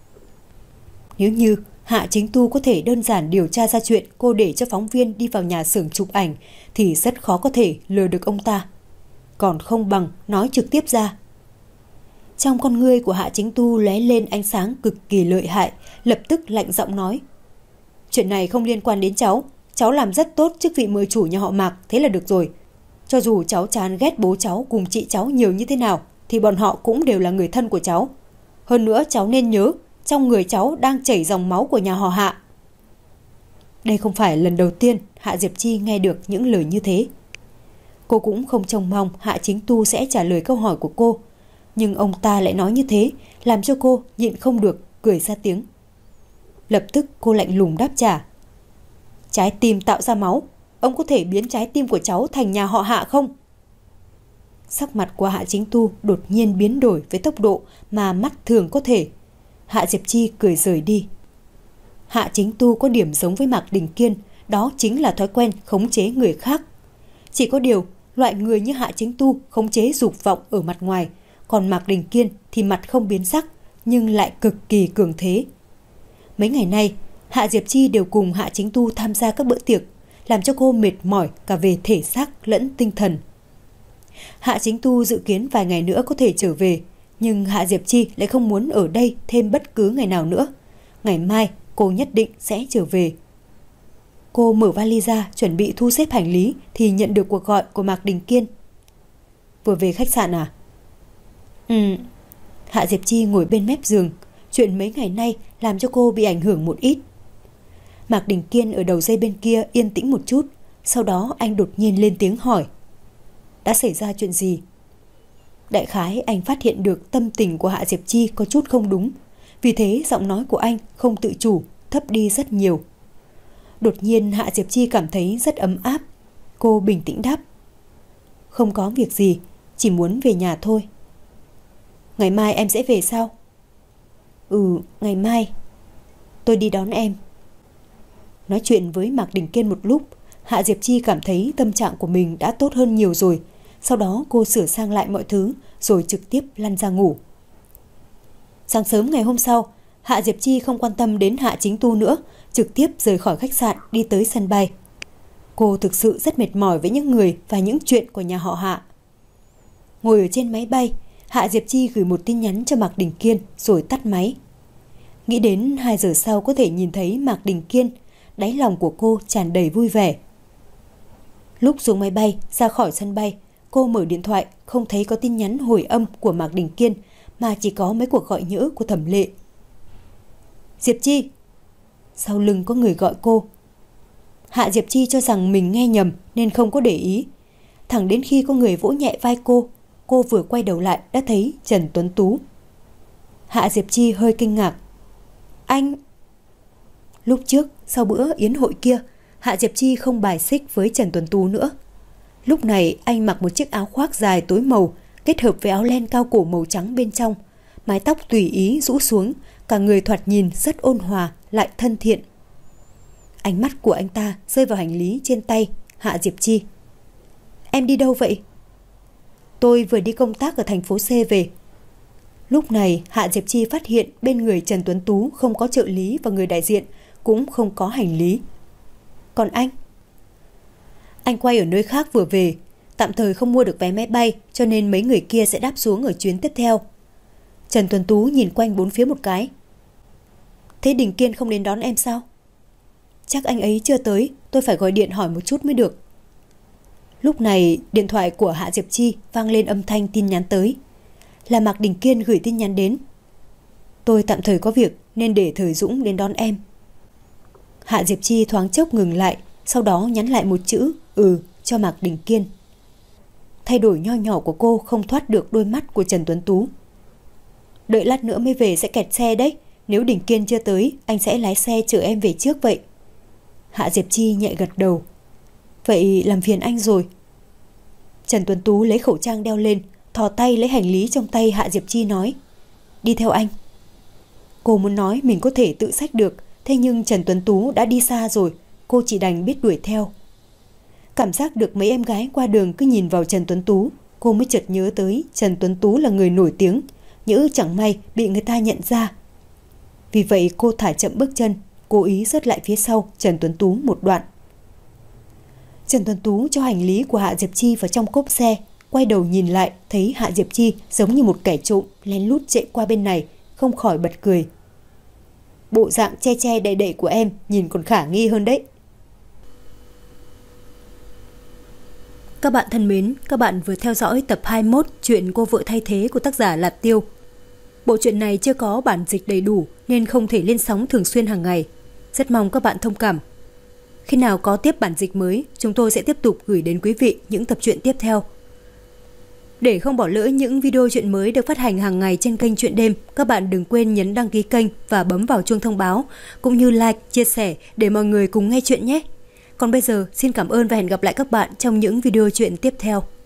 Nếu như Hạ Chính Tu có thể đơn giản điều tra ra chuyện cô để cho phóng viên đi vào nhà xưởng chụp ảnh thì rất khó có thể lừa được ông ta. còn không bằng nói trực tiếp ra. Trong con ngươi của Hạ Chính Tu lóe lên ánh sáng cực kỳ lợi hại, lập tức lạnh giọng nói: chuyện này không liên quan đến cháu, cháu làm rất tốt chức vị mười chủ nhà họ Mạc, thế là được rồi. Cho dù cháu chán ghét bố cháu cùng chị cháu nhiều như thế nào, thì bọn họ cũng đều là người thân của cháu. Hơn nữa cháu nên nhớ, trong người cháu đang chảy dòng máu của nhà họ Hạ. Đây không phải lần đầu tiên Hạ Diệp Chi nghe được những lời như thế. Cô cũng không trông mong Hạ Chính Tu sẽ trả lời câu hỏi của cô, nhưng ông ta lại nói như thế, làm cho cô nhịn không được cười ra tiếng. Lập tức cô lạnh lùng đáp trả: trái tim tạo ra máu, ông có thể biến trái tim của cháu thành nhà họ Hạ không? Sắc mặt của Hạ Chính Tu đột nhiên biến đổi với tốc độ mà mắt thường có thể. Hạ Diệp Chi cười rời đi. Hạ Chính Tu có điểm giống với Mạc Đình Kiên, đó chính là thói quen khống chế người khác. Chỉ có điều, loại người như Hạ Chính Tu khống chế dục vọng ở mặt ngoài, còn Mạc Đình Kiên thì mặt không biến sắc, nhưng lại cực kỳ cường thế. Mấy ngày nay, Hạ Diệp Chi đều cùng Hạ Chính Tu tham gia các bữa tiệc, làm cho cô mệt mỏi cả về thể xác lẫn tinh thần. Hạ Chính Tu dự kiến vài ngày nữa có thể trở về, nhưng Hạ Diệp Chi lại không muốn ở đây thêm bất cứ ngày nào nữa. Ngày mai cô nhất định sẽ trở về. Cô mở vali ra chuẩn bị thu xếp hành lý thì nhận được cuộc gọi của Mạc Đình Kiên. Vừa về khách sạn à? Ừ. Hạ Diệp Chi ngồi bên mép giường. Chuyện mấy ngày nay làm cho cô bị ảnh hưởng một ít. Mạc Đình Kiên ở đầu dây bên kia yên tĩnh một chút, sau đó anh đột nhiên lên tiếng hỏi: đã xảy ra chuyện gì? Đại khái anh phát hiện được tâm tình của Hạ Diệp Chi có chút không đúng, vì thế giọng nói của anh không tự chủ, thấp đi rất nhiều. Đột nhiên Hạ Diệp Chi cảm thấy rất ấm áp. Cô bình tĩnh đáp: không có việc gì, chỉ muốn về nhà thôi. Ngày mai em sẽ về sao? Ừ, ngày mai. Tôi đi đón em. Nói chuyện với Mạc Đình Kiên một lúc, Hạ Diệp Chi cảm thấy tâm trạng của mình đã tốt hơn nhiều rồi. Sau đó cô sửa sang lại mọi thứ rồi trực tiếp lăn ra ngủ. Sáng sớm ngày hôm sau, Hạ Diệp Chi không quan tâm đến Hạ Chính Tu nữa, trực tiếp rời khỏi khách sạn đi tới sân bay. Cô thực sự rất mệt mỏi với những người và những chuyện của nhà họ Hạ. Ngồi ở trên máy bay, Hạ Diệp Chi gửi một tin nhắn cho Mạc Đình Kiên rồi tắt máy. Nghĩ đến hai giờ sau có thể nhìn thấy Mạc Đình Kiên, đáy lòng của cô tràn đầy vui vẻ. Lúc xuống máy bay ra khỏi sân bay, cô mở điện thoại không thấy có tin nhắn hồi âm của Mạc Đình Kiên, mà chỉ có mấy cuộc gọi nhỡ của Thẩm Lệ. Diệp Chi! Sau lưng có người gọi cô. Hạ Diệp Chi cho rằng mình nghe nhầm nên không có để ý. Thẳng đến khi có người vỗ nhẹ vai cô, cô vừa quay đầu lại đã thấy Trần Tuấn Tú. Hạ Diệp Chi hơi kinh ngạc. Anh... Lúc trước, sau bữa yến hội kia, Hạ Diệp Chi không bài xích với Trần Tuấn Tú nữa. Lúc này anh mặc một chiếc áo khoác dài tối màu, kết hợp với áo len cao cổ màu trắng bên trong, mái tóc tùy ý rũ xuống, cả người thoạt nhìn rất ôn hòa lại thân thiện. Ánh mắt của anh ta rơi vào hành lý trên tay Hạ Diệp Chi. Em đi đâu vậy? Tôi vừa đi công tác ở thành phố C về. Lúc này Hạ Diệp Chi phát hiện bên người Trần Tuấn Tú không có trợ lý và người đại diện, cũng không có hành lý. Còn anh? Anh quay ở nơi khác vừa về, tạm thời không mua được vé máy bay, cho nên mấy người kia sẽ đáp xuống ở chuyến tiếp theo. Trần Tuấn Tú nhìn quanh bốn phía một cái. Thế Đình Kiên không đến đón em sao? Chắc anh ấy chưa tới, tôi phải gọi điện hỏi một chút mới được. Lúc này điện thoại của Hạ Diệp Chi vang lên âm thanh tin nhắn tới. Là Mạc Đình Kiên gửi tin nhắn đến. Tôi tạm thời có việc nên để Thời Dũng đến đón em. Hạ Diệp Chi thoáng chốc ngừng lại, sau đó nhắn lại một chữ ừ cho Mạc Đình Kiên. Thay đổi nho nhỏ của cô không thoát được đôi mắt của Trần Tuấn Tú. Đợi lát nữa mới về sẽ kẹt xe đấy. Nếu Đình Kiên chưa tới, anh sẽ lái xe chở em về trước vậy. Hạ Diệp Chi nhẹ gật đầu. Vậy làm phiền anh rồi. Trần Tuấn Tú lấy khẩu trang đeo lên, thò tay lấy hành lý trong tay Hạ Diệp Chi nói. Đi theo anh. Cô muốn nói mình có thể tự xách được, thế nhưng Trần Tuấn Tú đã đi xa rồi, cô chỉ đành biết đuổi theo. Cảm giác được mấy em gái qua đường cứ nhìn vào Trần Tuấn Tú, cô mới chợt nhớ tới Trần Tuấn Tú là người nổi tiếng, nhỡ chẳng may bị người ta nhận ra. Vì vậy cô thả chậm bước chân, cố ý rớt lại phía sau Trần Tuấn Tú một đoạn. Trần Tuấn Tú cho hành lý của Hạ Diệp Chi vào trong cốp xe, quay đầu nhìn lại thấy Hạ Diệp Chi giống như một kẻ trộm lén lút chạy qua bên này, không khỏi bật cười. Bộ dạng che che đậy đậy của em nhìn còn khả nghi hơn đấy. Các bạn thân mến, các bạn vừa theo dõi tập hai mươi mốt chuyện Cô vợ thay thế của tác giả Lạp Tiêu. Bộ truyện này chưa có bản dịch đầy đủ nên không thể lên sóng thường xuyên hàng ngày. Rất mong các bạn thông cảm. Khi nào có tiếp bản dịch mới, chúng tôi sẽ tiếp tục gửi đến quý vị những tập truyện tiếp theo. Để không bỏ lỡ những video truyện mới được phát hành hàng ngày trên kênh Truyện Đêm, các bạn đừng quên nhấn đăng ký kênh và bấm vào chuông thông báo, cũng như like, chia sẻ để mọi người cùng nghe chuyện nhé. Còn bây giờ, xin cảm ơn và hẹn gặp lại các bạn trong những video truyện tiếp theo.